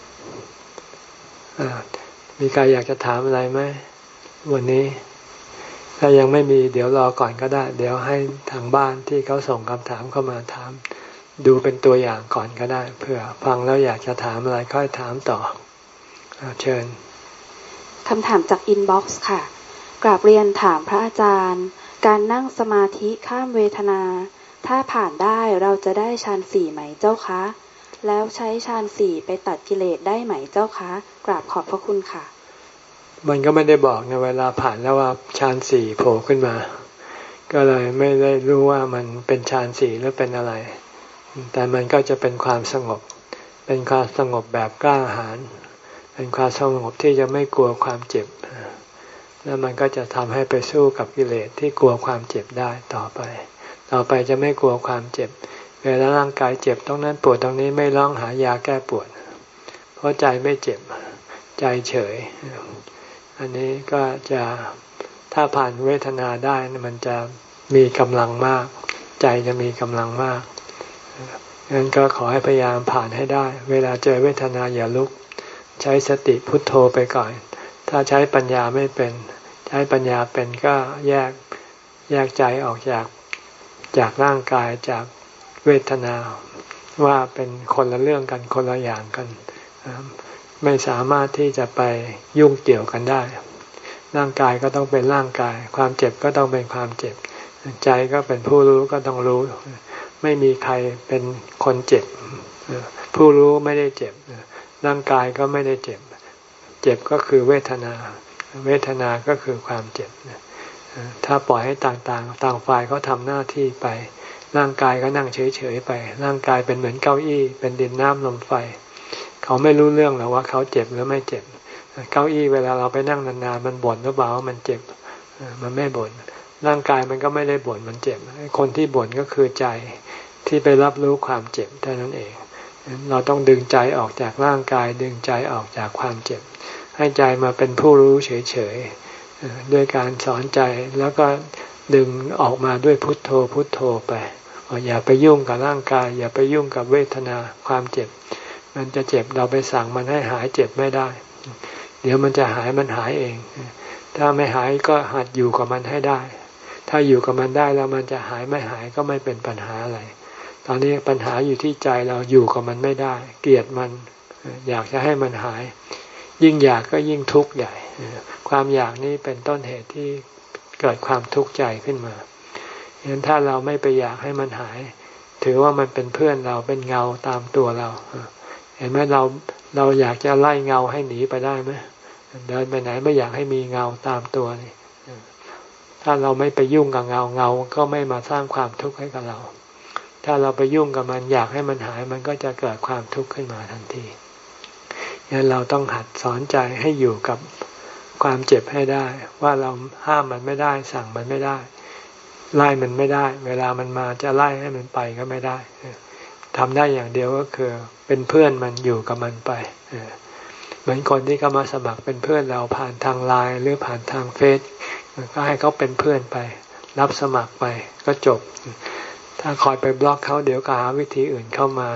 มีใครอยากจะถามอะไรไหมวันนี้ถ้ายังไม่มีเดี๋ยวรอก่อนก็ได้เดี๋ยวให้ทางบ้านที่เขาส่งคำถามเข้ามาถามดูเป็นตัวอย่างก่อนก็ได้เผื่อฟังแล้วอยากจะถามอะไรค่อยถามต่อเชิญคำถามจากอินบ็อกซ์ค่ะกราบเรียนถามพระอาจารย์การนั่งสมาธิข้ามเวทนาถ้าผ่านได้เราจะได้ฌานสี่ไหมเจ้าคะแล้วใช้ฌานสี่ไปตัดกิเลสได้ไหมเจ้าคะกราบขอบพระคุณค่ะมันก็ไม่ได้บอกในเวลาผ่านแล้วว่าฌานสี่โผล่ขึ้นมาก็เลยไม่ได้รู้ว่ามันเป็นฌานสี่หรือเป็นอะไรแต่มันก็จะเป็นความสงบเป็นความสงบแบบกล้าหาญเป็นความสงบที่จะไม่กลัวความเจ็บแล้วมันก็จะทำให้ไปสู้กับกิเลสที่กลัวความเจ็บได้ต่อไปต่อไปจะไม่กลัวความเจ็บเวลาร่างกายเจ็บตรงนั้นปวดตรงนี้ไม่ร้องหายาแก้ปวดเพราะใจไม่เจ็บใจเฉยอันนี้ก็จะถ้าผ่านเวทนาได้มันจะมีกำลังมากใจจะมีกำลังมากงั้นก็ขอให้พยายามผ่านให้ได้เวลาเจอเวทนาอย่าลุกใช้สติพุทโธไปก่อนถ้าใช้ปัญญาไม่เป็นใช้ปัญญาเป็นก็แยกแยกใจออกจากจากร่างกายจากเวทนาว่าเป็นคนละเรื่องกันคนละอย่างกันไม่สามารถที่จะไปยุ่งเกี่ยวกันได้ร่างกายก็ต้องเป็นร่างกายความเจ็บก็ต้องเป็นความเจ็บใจก็เป็นผู้รู้ก็ต้องรู้ไม่มีใครเป็นคนเจ็บผู้รู้ไม่ได้เจ็บร่างกายก็ไม่ได้เจ็บเจ็บก็คือเวทนาเวทนาก็คือความเจ็บถ้าปล่อยให้ต่างๆต่างฝ่ายเขาทำหน้าที่ไปร่างกายก็นั่งเฉยๆไปร่างกายเป็นเหมือนเก้าอี้เป็นดินน้ำลมไฟเขาไม่รู้เรื่องหรอกว่าเขาเจ็บหรือไม่เจ็บเก้าอี้เวลาเราไปนั่งนานๆมันบ่นหรือเปล่าว่ามันเจ็บมันไม่บ่นร่างกายมันก็ไม่ได้บ่นมันเจ็บคนที่บ่นก็คือใจที่ไปรับรู้ความเจ็บเท่านั้นเองเราต้องดึงใจออกจากร่างกายดึงใจออกจากความเจ็บให้ใจมาเป็นผู้รู้เฉยๆด้วยการสอนใจแล้วก็ดึงออกมาด้วยพุทโธพุทโธไปอย่าไปยุ่งกับร่างกายอย่าไปยุ่งกับเวทนาความเจ็บมันจะเจ็บเราไปสั่งมันให้หายเจ็บไม่ได้เดี๋ยวมันจะหายมันหายเองถ้าไม่หายก็หัดอยู่กับมันให้ได้ถ้าอยู่กับมันได้แล้วมันจะหายไม่หายก็ไม่เป็นปัญหาอะไรตอนนี้ปัญหาอยู่ที่ใจเราอยู่กับมันไม่ได้เกลียดมันอยากจะให้มันหายยิ่งอยากก็ยิ่งทุกข์ใหญ่ความอยากนี้เป็นต้นเหตุที่เกิดความทุกข์ใจขึ้นมาฉะนั้นถ้าเราไม่ไปอยากให้มันหายถือว่ามันเป็นเพื่อนเราเป็นเงาตามตัวเราเห็นไหมเราเราอยากจะไล่เงาให้หนีไปได้ไหมเดินไปไหนไม่อยากให้มีเงาตามตัวนี่ถ้าเราไม่ไปยุ่งกับเงาเงาก็ไม่มาสร้างความทุกข์ให้กับเราถ้าเราไปยุ่งกับมันอยากให้มันหายมันก็จะเกิดความทุกข์ขึ้นมาทันทีงั้นเราต้องหัดสอนใจให้อยู่กับความเจ็บให้ได้ว่าเราห้ามมันไม่ได้สั่งมันไม่ได้ไล่มันไม่ได้เวลามันมาจะไล่ให้มันไปก็ไม่ได้ทำได้อย่างเดียวก็คือเป็นเพื่อนมันอยู่กับมันไปเหมือนคนที่เขามาสมัครเป็นเพื่อนเราผ่านทางไลน์หรือผ่านทางเฟซก็ให้เขาเป็นเพื่อนไปรับสมัครไปก็จบถ้าคอยไปบล็อกเขาเดี๋ยวก็หาวิธีอื่นเข้ามา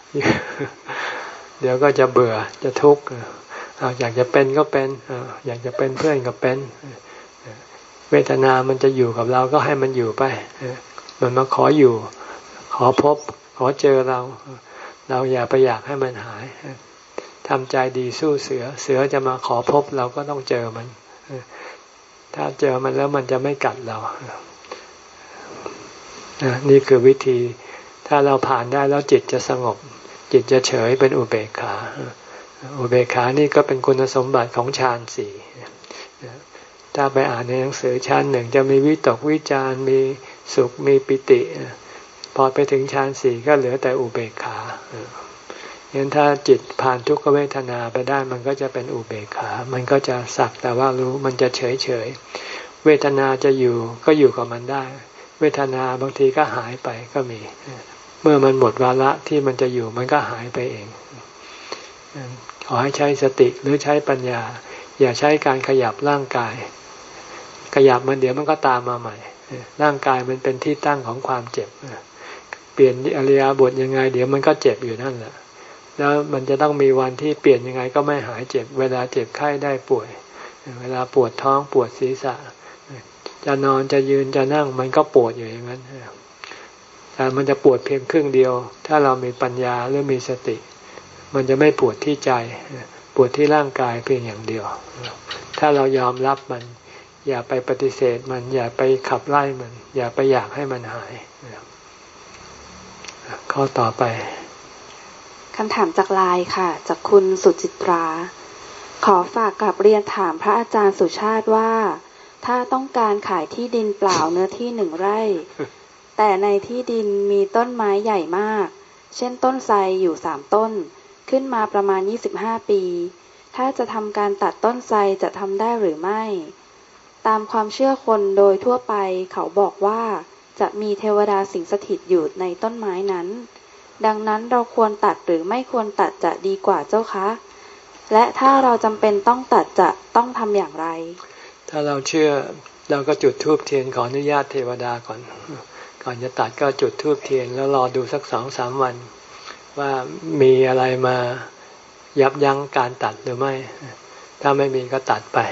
เดี๋ยวก็จะเบื่อจะทุกข์อยากจะเป็นก็เป็นอยากจะเป็นเพื่อนก็เป็นเวทนามันจะอยู่กับเราก็ให้มันอยู่ไปมันมาขออยู่ขอพบขอเจอเราเราอย่าไปอยากให้มันหายทำใจดีสู้เสือเสือจะมาขอพบเราก็ต้องเจอมันถ้าเจอมันแล้วมันจะไม่กัดเรานี่คือวิธีถ้าถ้าเราผ่านได้แล้วจิตจะสงบจิตจะเฉยเป็นอุเบกขาอุเบกขานี่ก็เป็นคุณสมบัติของฌานสี่ถ้าไปอ่านในหนังสือฌานหนึ่งจะมีวิตกวิจารมีสุขมีปิติพอไปถึงฌานสี่ก็เหลือแต่อุเบกขางั้นถ้าจิตผ่านทุกขเวทนาไปได้มันก็จะเป็นอุเบกขามันก็จะสักแต่ว่ารู้มันจะเฉยเฉยเวทนาจะอยู่ก็อยู่กับมันได้เวทนาบางทีก็หายไปก็มีเมื่อมันหมดวาระที่มันจะอยู่มันก็หายไปเองขอให้ใช้สติหรือใช้ปัญญาอย่าใช้การขยับร่างกายขยับมันเดี๋ยวมันก็ตามมาใหม่ร่างกายมันเป็นที่ตั้งของความเจ็บเปลี่ยนอริยบทยังไงเดี๋ยวมันก็เจ็บอยู่นั่นแหละแล้วมันจะต้องมีวันที่เปลี่ยนยังไงก็ไม่หายเจ็บเวลาเจ็บไข้ได้ป่วยเวลาปวดท้องปวดศีรษะจะนอนจะยืนจะนั่งมันก็ปวดอยู่อย่างนั้นแต่มันจะปวดเพียงครึ่งเดียวถ้าเรามีปัญญาหรือมีสติมันจะไม่ปวดที่ใจปวดที่ร่างกายเพียงอย่างเดียวถ้าเรายอมรับมันอย่าไปปฏิเสธมันอย่าไปขับไล่มันอย่าไปอยากให้มันหายข้อต่อไปคำถามจากไลน์ค่ะจากคุณสุจิตราขอฝากกลับเรียนถามพระอาจารย์สุชาติว่าถ้าต้องการขายที่ดินเปล่าเนื้อที่หนึ่งไร่แต่ในที่ดินมีต้นไม้ใหญ่มากเช่นต้นไทรอยู่สามต้นขึ้นมาประมาณยี่สิบห้าปีถ้าจะทำการตัดต้นไทรจะทำได้หรือไม่ตามความเชื่อคนโดยทั่วไปเขาบอกว่าจะมีเทวดาสิงสถิตอยู่ในต้นไม้นั้นดังนั้นเราควรตัดหรือไม่ควรตัดจะดีกว่าเจ้าคะและถ้าเราจำเป็นต้องตัดจะต้องทำอย่างไรถ้าเราเชื่อเราก็จุดธูปเทียนขออนุญาตเทวดาก่อนก่อนจะตัดก็จุดธูปเทียนแล้วรอดูสักสองสามวันว่ามีอะไรมายับยั้งการตัดหรือไม่ถ้าไม่มีก็ตัดไป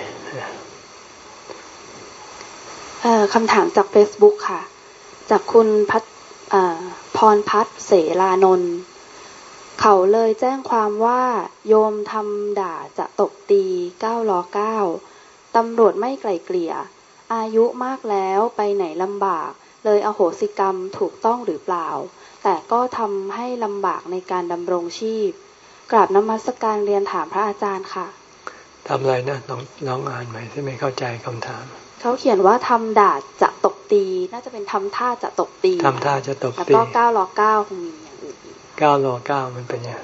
เอ่อคำถามจาก Facebook ค่ะจากคุณพัฒพรพัฒน์เสรานนท์เขาเลยแจ้งความว่าโยมทำด่าจะตบตีเก้าล้อเก้าตำรวจไม่ไกล่เกลี่ยอายุมากแล้วไปไหนลำบากเลยอโหสิกรรมถูกต้องหรือเปล่าแต่ก็ทำให้ลำบากในการดำรงชีพกราบนมัสการเรียนถามพระอาจารย์ค่ะทำอะไรนะน้องน้องอ่านใหม่ที่ไม่เข้าใจคำถามเขาเขียนว่าทำด่าจะตบตีน่าจะเป็นทำท่าจะตบตีทำท่าจะตบตีแล้วก็เก้าล้อเก้าคงมีอย่างอื่นเก้าล้อเก้ามันเป็นยังไง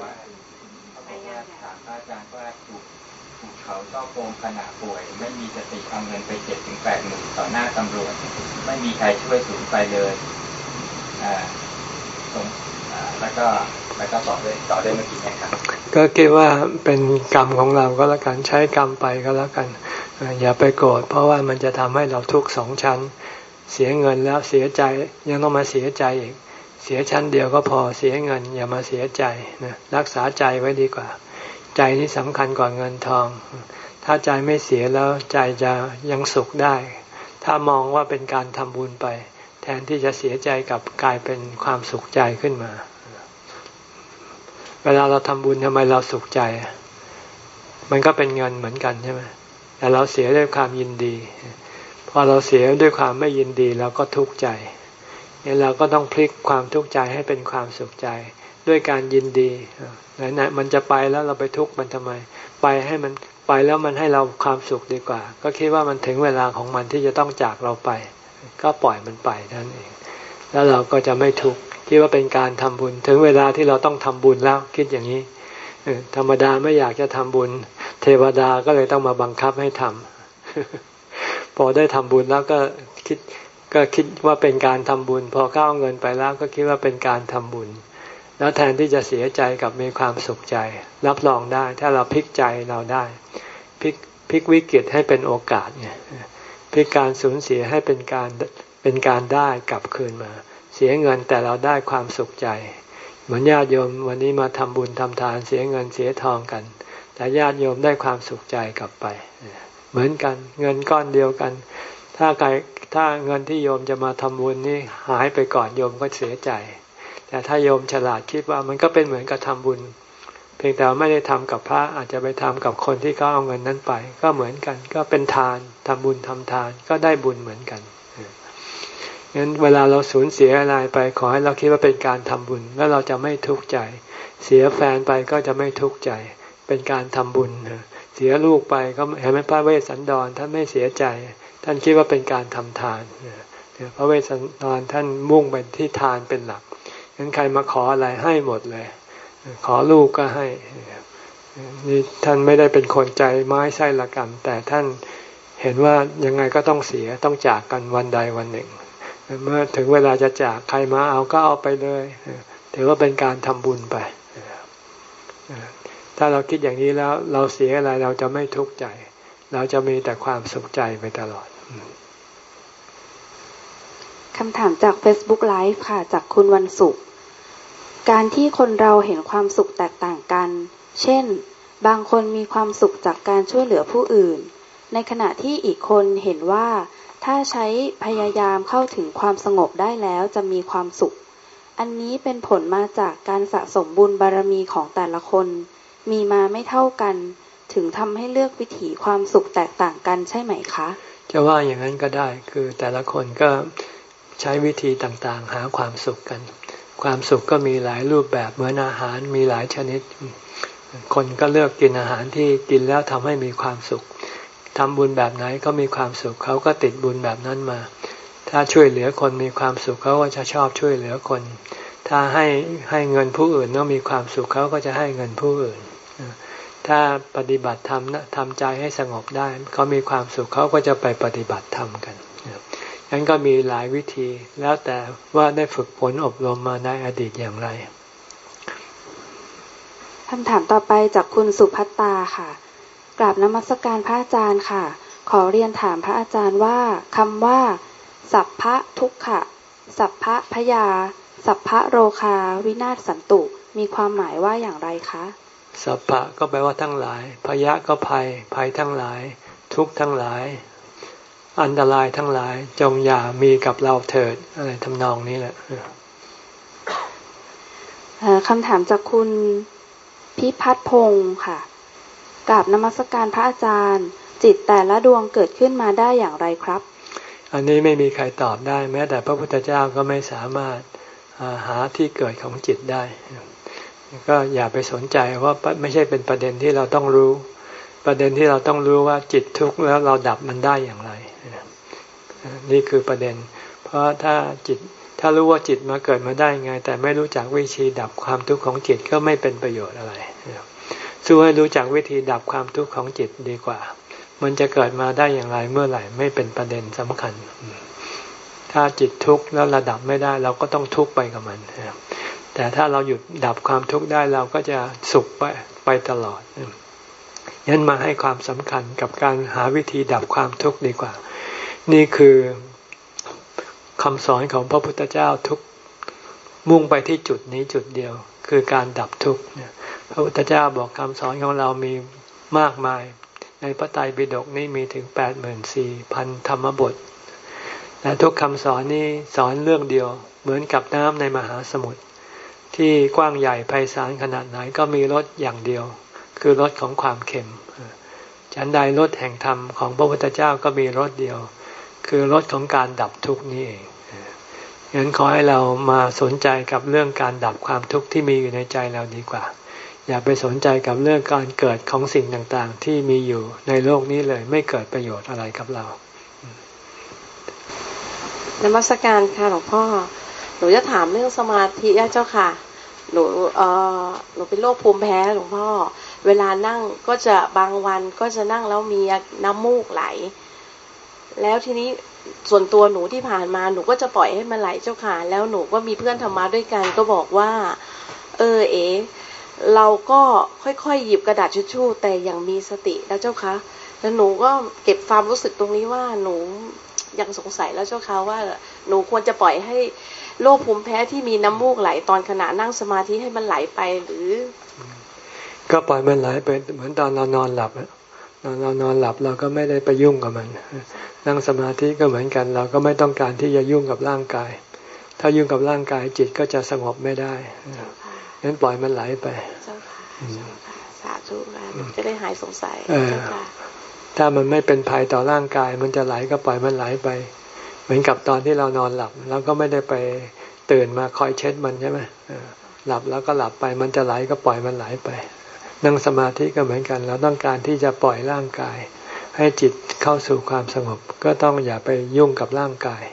เขาชอบโกงขณะป่วยไม่มีสติเอาเงินไปเจ็ดถึงแปดหมื่นต่อหน้าตำรวจไม่มีใครช่วยสูญไปเลยอ่าตรงอ่าแล้วก็แล้วก็ต่อเลยต่อได้เมื่อกี้นะครับก็คิดว่าเป็นกรรมของเราก็แล้วกันใช้กรรมไปก็แล้วกันอย่าไปโกรธเพราะว่ามันจะทำให้เราทุกข์สองชั้นเสียเงินแล้วเสียใจยังต้องมาเสียใจอีกเสียชั้นเดียวก็พอเสียเงินอย่ามาเสียใจนะรักษาใจไว้ดีกว่าใจนี่สำคัญกว่าเงินทองถ้าใจไม่เสียแล้วใจจะยังสุขได้ถ้ามองว่าเป็นการทำบุญไปแทนที่จะเสียใจกับกลายเป็นความสุขใจขึ้นมาเวลาเราทำบุญทำไมเราสุขใจมันก็เป็นเงินเหมือนกันใช่ไหมแต่เราเสียด้วยความยินดีพอเราเสียด้วยความไม่ยินดีเราก็ทุกข์ใจเนี่ยเราก็ต้องพลิกความทุกข์ใจให้เป็นความสุขใจด้วยการยินดีไหนๆมันจะไปแล้วเราไปทุกข์มันทำไมไปให้มันไปแล้วมันให้เราความสุขดีกว่าก็คิดว่ามันถึงเวลาของมันที่จะต้องจากเราไปก็ปล่อยมันไปนั่นเองแล้วเราก็จะไม่ทุกข์คิดว่าเป็นการทำบุญถึงเวลาที่เราต้องทำบุญแล้วคิดอย่างนี้ธรรมดาไม่อยากจะทำบุญเทวดาก็เลยต้องมาบังคับให้ทำพอได้ทำบุญแล้วก็คิดก็คิดว่าเป็นการทำบุญพอเข้าเงินไปแล้วก็คิดว่าเป็นการทำบุญแล้วแทนที่จะเสียใจกับมีความสุขใจรับรองได้ถ้าเราพลิกใจเราได้พลิกพลิกวิกฤตให้เป็นโอกาสไงพลิกการสูญเสียให้เป็นการเป็นการได้กลับคืนมาเสียเงินแต่เราได้ความสุขใจเหมือนญาติโยมวันนี้มาทำบุญทำทานเสียเงินเสียทองกันแต่ญาติโยมได้ความสุขใจกลับไปเหมือนกันเงินก้อนเดียวกันถ้าใครถ้าเงินที่โยมจะมาทำบุญนี่หายไปก่อนโยมก็เสียใจแต่ถ้าโยมฉลาดคิดว่ามันก็เป็นเหมือนกับทำบุญเพียงแต่ไม่ได้ทำกับพระอาจจะไปทำกับคนที่เขาเอาเงินนั้นไปก็เหมือนกันก็เป็นทานทำบุญทำทานก็ได้บุญเหมือนกันงั้นเวลาเราสูญเสียอะไรไปขอให้เราคิดว่าเป็นการทำบุญแล้วเราจะไม่ทุกข์ใจเสียแฟนไปก็จะไม่ทุกข์ใจเป็นการทำบุญเสียลูกไปก็เห็นไหมพระเวสสันดรท่านไม่เสียใจท่านคิดว่าเป็นการทำทานพระเวสสันดรท่านมุ่งไปที่ทานเป็นหลักงั้นใครมาขออะไรให้หมดเลยขอลูกก็ให้นี่ท่านไม่ได้เป็นคนใจไม้ไส้ละกรรมแต่ท่านเห็นว่ายังไงก็ต้องเสียต้องจากกันวันใดวันหนึ่งเมื่อถึงเวลาจะจากใครมาเอาก็เอาไปเลยถือว่าเป็นการทำบุญไปถ้าเราคิดอย่างนี้แล้วเราเสียอะไรเราจะไม่ทุกข์ใจเราจะมีแต่ความสุขใจไปตลอดคำถามจาก Facebook Live ค่ะจากคุณวันศุกร์การที่คนเราเห็นความสุขแตกต่างกันเช่นบางคนมีความสุขจากการช่วยเหลือผู้อื่นในขณะที่อีกคนเห็นว่าถ้าใช้พยายามเข้าถึงความสงบได้แล้วจะมีความสุขอันนี้เป็นผลมาจากการสะสมบุญบารมีของแต่ละคนมีมาไม่เท่ากันถึงทำให้เลือกวิถีความสุขแตกต่างกันใช่ไหมคะจะว่าอย่างนั้นก็ได้คือแต่ละคนก็ใช้วิธีต่างๆหาความสุขกันความสุขก็มีหลายรูปแบบเหมือนอาหารมีหลายชนิดคนก็เลือกกินอาหารที่กินแล้วทำให้มีความสุขทำบุญแบบไหนก็มีความสุขเขาก็ติดบุญแบบนั้นมาถ้าช่วยเหลือคนมีความสุขเขาก็จะชอบช่วยเหลือคนถ้าให้ให้เงินผู้อื่นแล้วมีความสุขเขาก็จะให้เงินผู้อื่นถ้าปฏิบัติธรรมทำใจให้สงบได้เขามีความสุขเขาก็จะไปปฏิบัติธรรมกันนั้นก็มีหลายวิธีแล้วแต่ว่าได้ฝึกฝนอบรมมาในอดีตอย่างไรคำถามต่อไปจากคุณสุภัตตาค่ะกราบนมัสการพระอาจารย์ค่ะขอเรียนถามพระอาจารย์ว่าคำว่าสัพพะทุกขะสัพพะพยาสัพพะโรคาวินาศสันตุมีความหมายว่าอย่างไรคะสัพพะก็แปลว่าทั้งหลายพยะก็ภัยภัยทั้งหลายทุกข์ทั้งหลายอันตรายทั้งหลายจงอย่ามีกับเราเถิดอะไรทำนองนี้แหละคำถามจากคุณพิพัฒน์พงศ์ค่ะกราบนมัสการพระอาจารย์จิตแต่ละดวงเกิดขึ้นมาได้อย่างไรครับอันนี้ไม่มีใครตอบได้แม้แต่พระพุทธเจ้าก็ไม่สามารถหาที่เกิดของจิตได้ก็อย่าไปสนใจว่าไม่ใช่เป็นประเด็นที่เราต้องรู้ประเด็นที่เราต้องรู้ว่าจิตทุกข์แล้วเราดับมันได้อย่างไรนี่คือประเด็นเพราะถ้าจิตถ้ารู้ว่าจิตมาเกิดมาได้ไงแต่ไม่รู้จักวิธีดับความทุกข์ของจิตก็ไม่เป็นประโยชน์อะไรสู้ให้รู้จักวิธีดับความทุกข์ของจิตดีกว่ามันจะเกิดมาได้อย่างไรเมื่อไหร่ไม่เป็นประเด็นสำคัญถ้าจิตทุกข์แล้วระดับไม่ได้เราก็ต้องทุกข์ไปกับมันแต่ถ้าเราหยุดดับความทุกข์ได้เราก็จะสุขไปไปตลอดงั้นมาให้ความสำคัญกับการหาวิธีดับความทุกข์ดีกว่านี่คือคำสอนของพระพุทธเจ้าทุกมุ่งไปที่จุดนี้จุดเดียวคือการดับทุกข์พระพุทธเจ้าบอกคำสอนของเรามีมากมายในพระไตรปิฎกนี่มีถึงแปดหมื่นสี่พันธรรมบทและทุกคำสอนนี้สอนเรื่องเดียวเหมือนกับน้ำในมหาสมุทรที่กว้างใหญ่ไพศาลขนาดไหนก็มีรสอย่างเดียวคือรสของความเค็มฉันใดรสแห่งธรรมของพระพุทธเจ้าก็มีรสเดียวคือรสของการดับทุกข์นี่เองงั้นขอให้เรามาสนใจกับเรื่องการดับความทุกข์ที่มีอยู่ในใจเราดีกว่าอย่าไปสนใจกับเรื่องการเกิดของสิ่งต่างๆที่มีอยู่ในโลกนี้เลยไม่เกิดประโยชน์อะไรกับเรานมัสการค่ะหลวงพ่อหนูจะถามเรื่องสมาธิเจ้าค่ะหนูเอ่อหนูเป็นโรคภูมิแพ้หลวงพ่อเวลานั่งก็จะบางวันก็จะนั่งแล้วมีน้ำมูกไหลแล้วทีนี้ส่วนตัวหนูที่ผ่านมาหนูก็จะปล่อยให้มันไหลเจ้าค่ะแล้วหนูก็มีเพื่อนธรรมะด้วยกันก็บอกว่าเออเอ๋เราก็ค่อยๆหยิบกระดาษทิชชู่แต่ยังมีสติแล้วเจ้าค่ะแล้วหนูก็เก็บความรู้สึกตรงนี้ว่าหนูยังสงสัยแล้วเจ้าค่ะว่าหนูควรจะปล่อยให้โรคภูมิแพ้ที่มีน้ำมูกไหลตอนขณะนั่งสมาธิให้มันไหลไปหรือก็ปล่อยมันไหลไปเหมือนตอนเรานอนหลับตอนเรานอนหลับเราก็ไม่ได้ไปยุ่งกับมันนั่งสมาธิก็เหมือนกันเราก็ไม่ต้องการที่จะยุ่งกับร่างกายถ้ายุ่งกับร่างกายจิตก็จะสงบไม่ได้งั้นปล่อยมันไหลไปเจ้าค่ะสาธุค่ะจะได้หายสงสัยถ้ามันไม่เป็นภัยต่อร่างกายมันจะไหลก็ปล่อยมันไหลไปเหมือนกับตอนที่เรานอนหลับเราก็ไม่ได้ไปตื่นมาคอยเช็ดมันใช่ไหมหลับแล้วก็หลับไปมันจะไหลก็ปล่อยมันไหลไปนั่งสมาธิก็เหมือนกันเราต้องการที่จะปล่อยร่างกายให้จิตเข้าสู่ความสงบก็ต้องอย่าไปยุ่งกับร่างกาย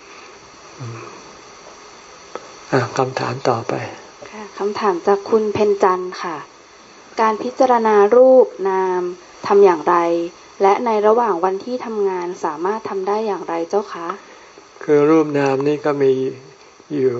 คำถามต่อไปค่ะคำถามจากคุณเพ็ญจันทร์ค่ะการพิจารณารูปนามทำอย่างไรและในระหว่างวันที่ทำงานสามารถทำได้อย่างไรเจ้าคะคือรูปนามนี่ก็มีอยู่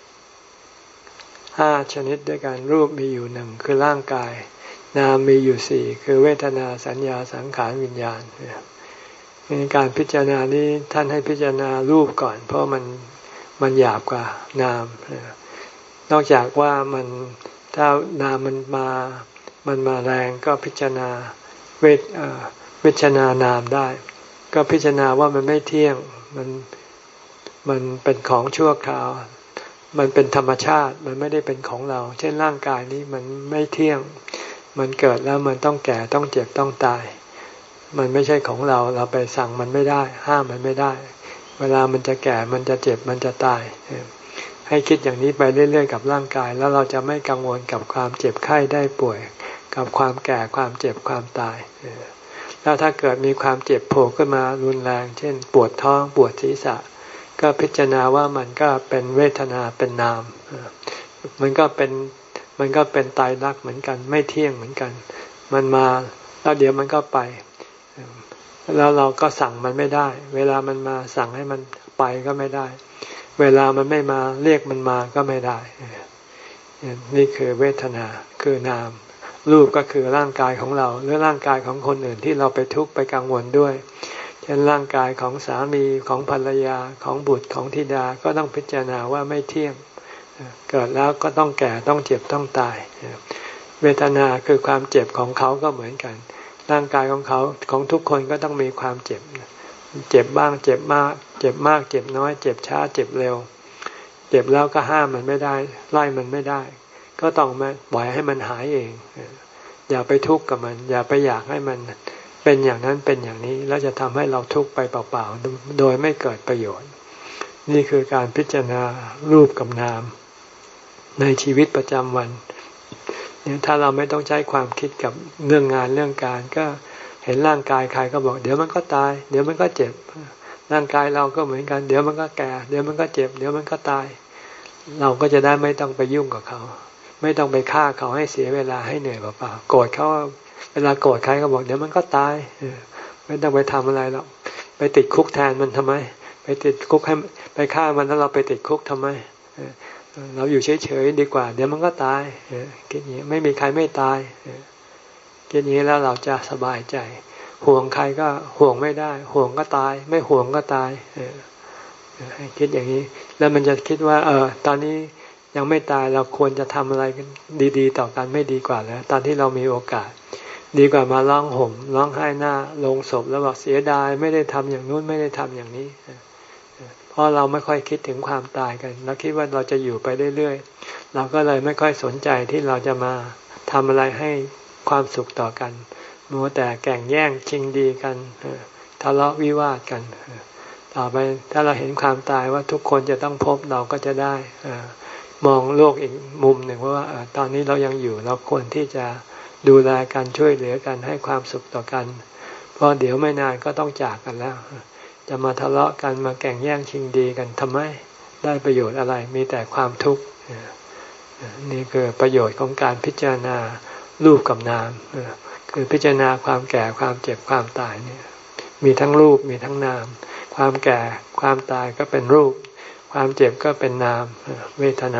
ห้าชนิดด้วยกันรูปมีอยู่หนึ่งคือร่างกายนามมีอยู่สี่คือเวทนาสัญญาสังขารวิญญาณในการพิจารณานี้ท่านให้พิจารณารูปก่อนเพราะมันมันหยาบกว่านามนอกจากว่ามันถ้านามมันมามันมาแรงก็พิจารณาเวทพิจารณานามได้ก็พิจารณาว่ามันไม่เที่ยงมันมันเป็นของชั่วคราวมันเป็นธรรมชาติมันไม่ได้เป็นของเราเช่นร่างกายนี้มันไม่เที่ยงมันเกิดแล้วมันต้องแก่ต้องเจ็บต้องตายมันไม่ใช่ของเราเราไปสั่งมันไม่ได้ห้ามมันไม่ได้เวลามันจะแก่มันจะเจ็บมันจะตายให้คิดอย่างนี้ไปเรื่อยๆกับร่างกายแล้วเราจะไม่กังวลกับความเจ็บไข้ได้ป่วยกับความแก่ความเจ็บความตายแล้วถ้าเกิดมีความเจ็บโผล่ขึ้นมารุนแรงเช่นปวดท้องปวดศีรษะก็พิจารณาว่ามันก็เป็นเวทนาเป็นนามมันก็เป็นมันก็เป็นไตรลักษณ์เหมือนกันไม่เที่ยงเหมือนกันมันมาแล้วเดี๋ยวมันก็ไปแล้วเราก็สั่งมันไม่ได้เวลามันมาสั่งให้มันไปก็ไม่ได้เวลามันไม่มาเรียกมันมาก็ไม่ได้นี่คือเวทนาคือนามรูปก็คือร่างกายของเราหรือร่างกายของคนอื่นที่เราไปทุกข์ไปกังวลด้วยเช่นร่างกายของสามีของภรรยาของบุตรของธิดาก็ต้องพิจารณาว่าไม่เที่ยงเกิดแล้วก็ต้องแก่ต้องเจ็บต้องตายเวทนาคือความเจ็บของเขาก็เหมือนกันร่างกายของเขาของทุกคนก็ต้องมีความเจ็บเจ็บบ้างเจ็บมากเจ็บมากเจ็บน้อยเจ็บช้าเจ็บเร็วเจ็บแล้วก็ห้ามมันไม่ได้ไล่มันไม่ได้ก็ต้องมาปล่อยให้มันหายเองอย่าไปทุกข์กับมันอย่าไปอยากให้มันเป็นอย่างนั้นเป็นอย่างนี้แล้วจะทำให้เราทุกข์ไปเปล่าๆโดยไม่เกิดประโยชน์นี่คือการพิจารณารูปกับนามในชีวิตประจำวันถ้าเราไม่ต้องใช้ความคิดกับเรื่องงานเรื่องการก็เห็นร่างกายใครก็บอกเดี๋ยวมันก็ตายเดี๋ยวมันก็เจ็บร่างกายเราก็เหมือนกันเดี๋ยวมันก็แก่เดี๋ยวมันก็เจ็บเดี๋ยวมันก็ตายเราก็จะได้ไม่ต้องไปยุ่งกับเขาไม่ต้องไปฆ่าเขาให้เสียเวลาให้เหนื่อยเปล่าๆโกรธเขาเวลาโกรธใครก็บอกเดี๋ยวมันก็ตายไม่ต้องไปทำอะไรหรอกไปติดคุกแทนมันทำไมไปติดคุกให้ไปฆ่ามันแล้วเราไปติดคุกทำไมเราอยู่เฉยๆดีกว่าเดี๋ยวมันก็ตายคิดอย่างนี้ไม่มีใครไม่ตายคิดอย่างนี้แล้วเราจะสบายใจห่วงใครก็ห่วงไม่ได้ห่วงก็ตายไม่ห่วงก็ตายให้คิดอย่างนี้แล้วมันจะคิดว่าเออตอนนี้ยังไม่ตายเราควรจะทำอะไรกันดีๆต่อกันไม่ดีกว่าแล้วตอนที่เรามีโอกาสดีกว่ามาร้องห่มร้องไห้หน้าโลงศพแล้วบอกเสียดายไม่ได้ทำอย่างนู้นไม่ได้ทำอย่างนี้เพราะเราไม่ค่อยคิดถึงความตายกันเราคิดว่าเราจะอยู่ไปเรื่อยๆเราก็เลยไม่ค่อยสนใจที่เราจะมาทำอะไรให้ความสุขต่อกันมัวแต่แข่งแย่งชิงดีกันทะเลาะวิวาทกันต่อไปถ้าเราเห็นความตายว่าทุกคนจะต้องพบเราก็จะได้มองโลกอีกมุมหนึ่งว่าตอนนี้เรายังอยู่เราควรที่จะดูแลกันช่วยเหลือกันให้ความสุขต่อกันเพราะเดี๋ยวไม่นานก็ต้องจากกันแล้วจะมาทะเลาะกันมาแข่งแย่งชิงดีกันทำไมได้ประโยชน์อะไรมีแต่ความทุกข์นี่คือประโยชน์ของการพิจารณารูปกับนามคือพิจารณาความแก่ความเจ็บความตายเนี่ยมีทั้งรูปมีทั้งนามความแก่ความตายก็เป็นรูปความเจ็บก็เป็นนามเวทนา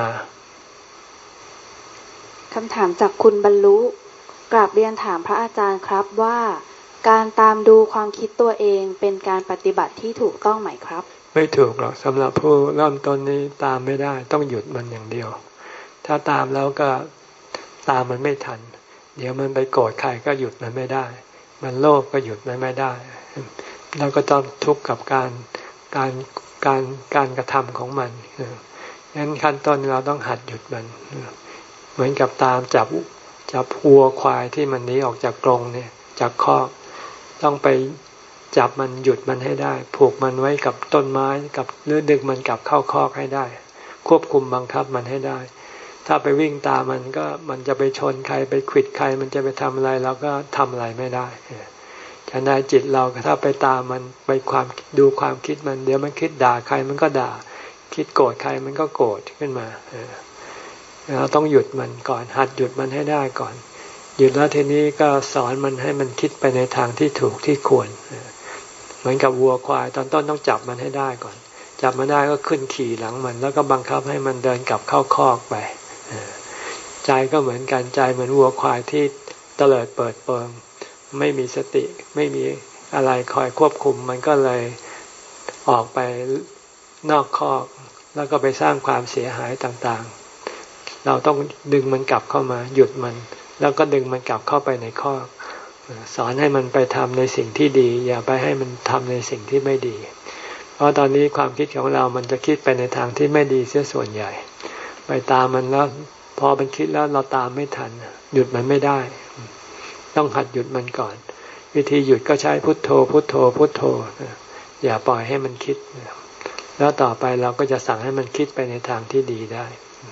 คำถามจากคุณบรรลุกราบเรียนถามพระอาจารย์ครับว่าการตามดูความคิดตัวเองเป็นการปฏิบัติที่ถูกต้องไหมครับไม่ถูกหรอกสำหรับผู้เริ่มต้นนี้ตามไม่ได้ต้องหยุดมันอย่างเดียวถ้าตามแล้วก็ตามมันไม่ทันเดี๋ยวมันไปโกรธใครก็หยุดมันไม่ได้มันโลภก็หยุดมันไม่ได้แล้วก็ต้องทุกข์กับการการการการกระทำของมันงั้นขั้นต้นเราต้องหัดหยุดมันเหมือนกับตามจับจับวัวควายที่มันหนีออกจากกรงเนี่ยจากคอกต้องไปจับมันหยุดมันให้ได้ผูกมันไว้กับต้นไม้กับหรือดึงมันกลับเข้าคอกให้ได้ควบคุมบังคับมันให้ได้ถ้าไปวิ่งตามมันก็มันจะไปชนใครไปขวิดใครมันจะไปทำอะไรเราก็ทำอะไรไม่ได้ฉะนั้นจิตเราถ้าไปตามมันไปความดูความคิดมันเดี๋ยวมันคิดด่าใครมันก็ด่าคิดโกรธใครมันก็โกรธขึ้นมาเราต้องหยุดมันก่อนหัดหยุดมันให้ได้ก่อนหยุดแล้วทีนี้ก็สอนมันให้มันคิดไปในทางที่ถูกที่ควรเหมือนกับวัวควายตอนต้นต้องจับมันให้ได้ก่อนจับมันได้ก็ขึ้นขี่หลังมันแล้วก็บังคับให้มันเดินกลับเข้าคอกไปใจก็เหมือนกันใจเหมือนวัวควายที่เตลิดเปิดเปิงไม่มีสติไม่มีอะไรคอยควบคุมมันก็เลยออกไปนอกคอกแล้วก็ไปสร้างความเสียหายต่างๆเราต้องดึงมันกลับเข้ามาหยุดมันแล้วก็ดึงมันกลับเข้าไปในคอกสอนให้มันไปทำในสิ่งที่ดีอย่าไปให้มันทำในสิ่งที่ไม่ดีเพราะตอนนี้ความคิดของเรามันจะคิดไปในทางที่ไม่ดีเสียส่วนใหญ่ไปตามมันแล้วพอมันคิดแล้วเราตามไม่ทันหยุดมันไม่ได้ต้องหัดหยุดมันก่อนวิธีหยุดก็ใช้พุทโธพุทโธพุทโธอย่าปล่อยให้มันคิดแล้วต่อไปเราก็จะสั่งให้มันคิดไปในทางที่ดีได้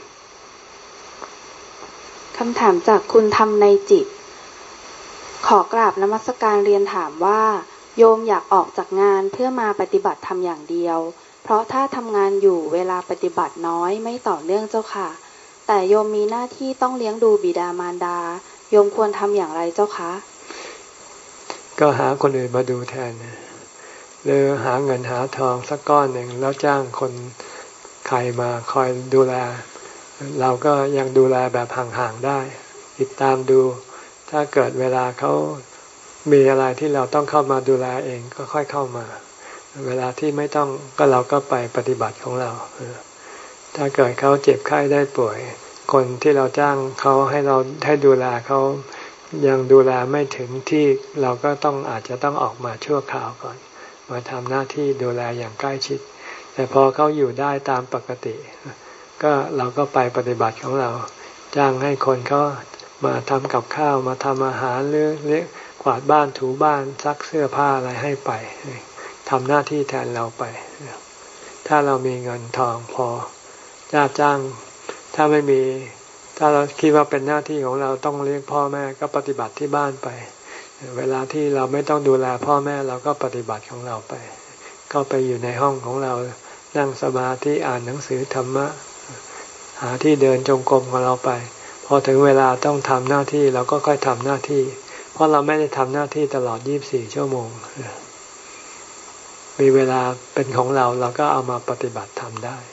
คำถามจากคุณทำในจิตขอกราบนมัสการเรียนถามว่าโยมอยากออกจากงานเพื่อมาปฏิบัติธรรมอย่างเดียวเพราะถ้าทำงานอยู่เวลาปฏิบัติน้อยไม่ต่อเนื่องเจ้าค่ะแต่โยมมีหน้าที่ต้องเลี้ยงดูบิดามารดาโยมควรทำอย่างไรเจ้าคะก็หาคนอื่นมาดูแทนหรือหาเงินหาทองสักก้อนหนึ่งแล้วจ้างคนใครมาคอยดูแลเราก็ยังดูแลแบบห่างๆได้ติดตามดูถ้าเกิดเวลาเขามีอะไรที่เราต้องเข้ามาดูแลเองก็ค่อยเข้ามาเวลาที่ไม่ต้องก็เราก็ไปปฏิบัติของเราถ้าเกิดเขาเจ็บไข้ได้ป่วยคนที่เราจ้างเขาให้เราให้ดูแลเขายังดูแลไม่ถึงที่เราก็ต้องอาจจะต้องออกมาชั่วคราวก่อนมาทำหน้าที่ดูแลอย่างใกล้ชิดแต่พอเขาอยู่ได้ตามปกติก็เราก็ไปปฏิบัติของเราจ้างให้คนเขามาทำกับข้าวมาทำอาหารหรือเลี้ยงกวาดบ้านถูบ้านซักเสื้อผ้าอะไรให้ไปทำหน้าที่แทนเราไปถ้าเรามีเงินทองพอจ้างจ้างถ้าไม่มีถ้าเราคิดว่าเป็นหน้าที่ของเราต้องเลี้ยงพ่อแม่ก็ปฏิบัติที่บ้านไปเวลาที่เราไม่ต้องดูแลพ่อแม่เราก็ปฏิบัติของเราไปก็ไปอยู่ในห้องของเรานั่งสมาธิอ่านหนังสือธรรมะหาที่เดินจงกรมของเราไปพอถึงเวลาต้องทำหน้าที่เราก็ค่อยทำหน้าที่เพราะเราไม่ได้ทำหน้าที่ตลอดยี่สิบสี่ชั่วโมงมีเวลาเป็นของเราเราก็เอามาปฏิบัติทำได้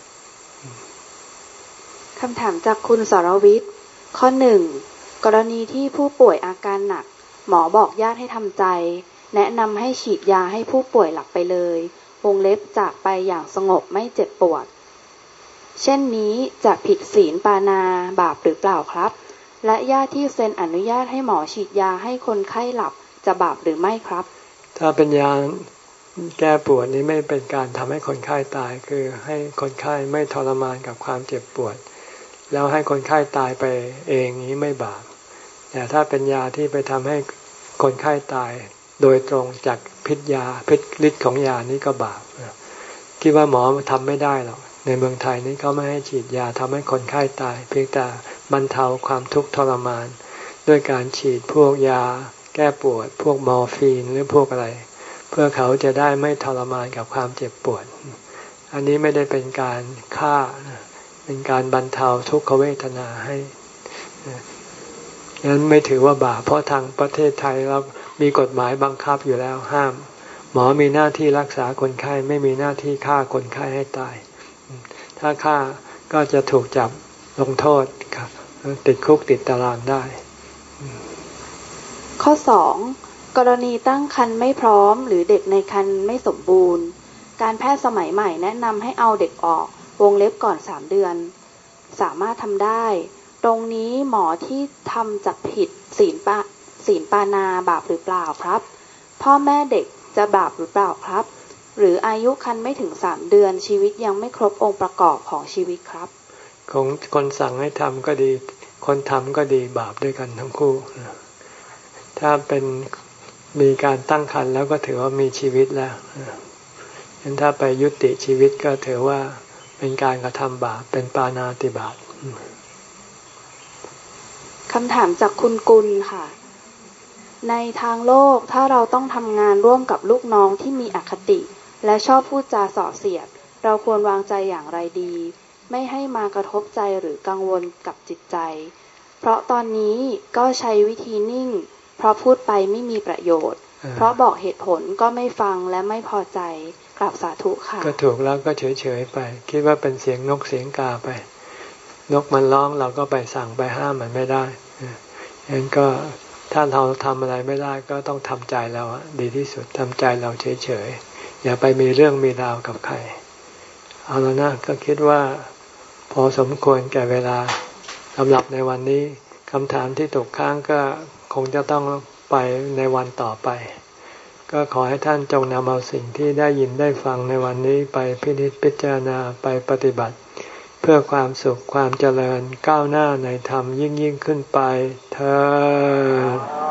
คำถามจากคุณสรวิทย์ข้อหนึ่งกรณีที่ผู้ป่วยอาการหนักหมอบอกญาติให้ทำใจแนะนำให้ฉีดยาให้ผู้ป่วยหลับไปเลยวงเล็บจากไปอย่างสงบไม่เจ็บปวดเช่นนี้จะผิดศีลปานาบาปหรือเปล่าครับและญาติที่เซ็นอนุญาตให้หมอฉีดยาให้คนไข้หลับจะบาปหรือไม่ครับถ้าเป็นยาแก้ปวดนี้ไม่เป็นการทำให้คนไข้ตายคือให้คนไข้ไม่ทรมานกับความเจ็บปวดแล้วให้คนไข้ตายไปเองนี้ไม่บาปแต่ถ้าเป็นยาที่ไปทำให้คนไข้ตายโดยตรงจากพิษยาพิษฤทธิ์ของยานี้ก็บาปคิดว่าหมอทำไม่ได้หรอกในเมืองไทยนี้เขาไม่ให้ฉีดยาทำให้คนไข้ตายเพียงแต่บรรเทาความทุกข์ทรมานด้วยการฉีดพวกยาแก้ปวดพวกมอร์ฟีนหรือพวกอะไรเพื่อเขาจะได้ไม่ทรมานกับความเจ็บปวดอันนี้ไม่ได้เป็นการฆ่าเป็นการบรรเทาทุกขเวทนาให้งั้นไม่ถือว่าบาปเพราะทางประเทศไทยเรามีกฎหมายบังคับอยู่แล้วห้ามหมอมีหน้าที่รักษาคนไข้ไม่มีหน้าที่ฆ่าคนไข้ให้ตายถ้าฆ่าก็จะถูกจับลงโทษติดคุกติดตารางได้ข้อสองกรณีตั้งครรภ์ไม่พร้อมหรือเด็กในครรภ์ไม่สมบูรณ์การแพทย์สมัยใหม่แนะนำให้เอาเด็กออกวงเล็บก่อนสามเดือนสามารถทำได้ตรงนี้หมอที่ทำจะผิดศีลปาศีลปานาบาปหรือเปล่าครับพ่อแม่เด็กจะบาปหรือเปล่าครับหรืออายุครรภ์ไม่ถึงสามเดือนชีวิตยังไม่ครบองค์ประกอบของชีวิตครับของคนสั่งให้ทำก็ดีคนทำก็ดีบาปด้วยกันทั้งคู่ถ้าเป็นมีการตั้งครรภ์แล้วก็ถือว่ามีชีวิตแล้วฉะนั้นถ้าไปยุติชีวิตก็ถือว่าเป็นการกระทำบาปเป็นปาณาติบาตคำถามจากคุณกุลค่ะในทางโลกถ้าเราต้องทำงานร่วมกับลูกน้องที่มีอคติและชอบพูดจาส่อเสียดเราควรวางใจอย่างไรดีไม่ให้มากระทบใจหรือกังวลกับจิตใจเพราะตอนนี้ก็ใช้วิธีนิ่งเพราะพูดไปไม่มีประโยชน์เพราะบอกเหตุผลก็ไม่ฟังและไม่พอใจกราบสาธุค่ะก็ถูกแล้วก็เฉยๆไปคิดว่าเป็นเสียงนกเสียงกาไปนกมันร้องเราก็ไปสั่งไปห้ามมันไม่ได้ฉะนั้นก็ถ้าเราทำอะไรไม่ได้ก็ต้องทำใจเราดีที่สุดทำใจเราเฉยๆอย่าไปมีเรื่องมีราวกับใครเอาแล้วนะก็คิดว่าพอสมควรแก่เวลาสำหรับในวันนี้คำถามที่ตกค้างก็คงจะต้องไปในวันต่อไปก็ขอให้ท่านจงนำเอาสิ่งที่ได้ยินได้ฟังในวันนี้ไปพินิจพิจารณาไปปฏิบัติเพื่อความสุขความเจริญก้าวหน้าในธรรมยิ่งยิ่งขึ้นไปเถิด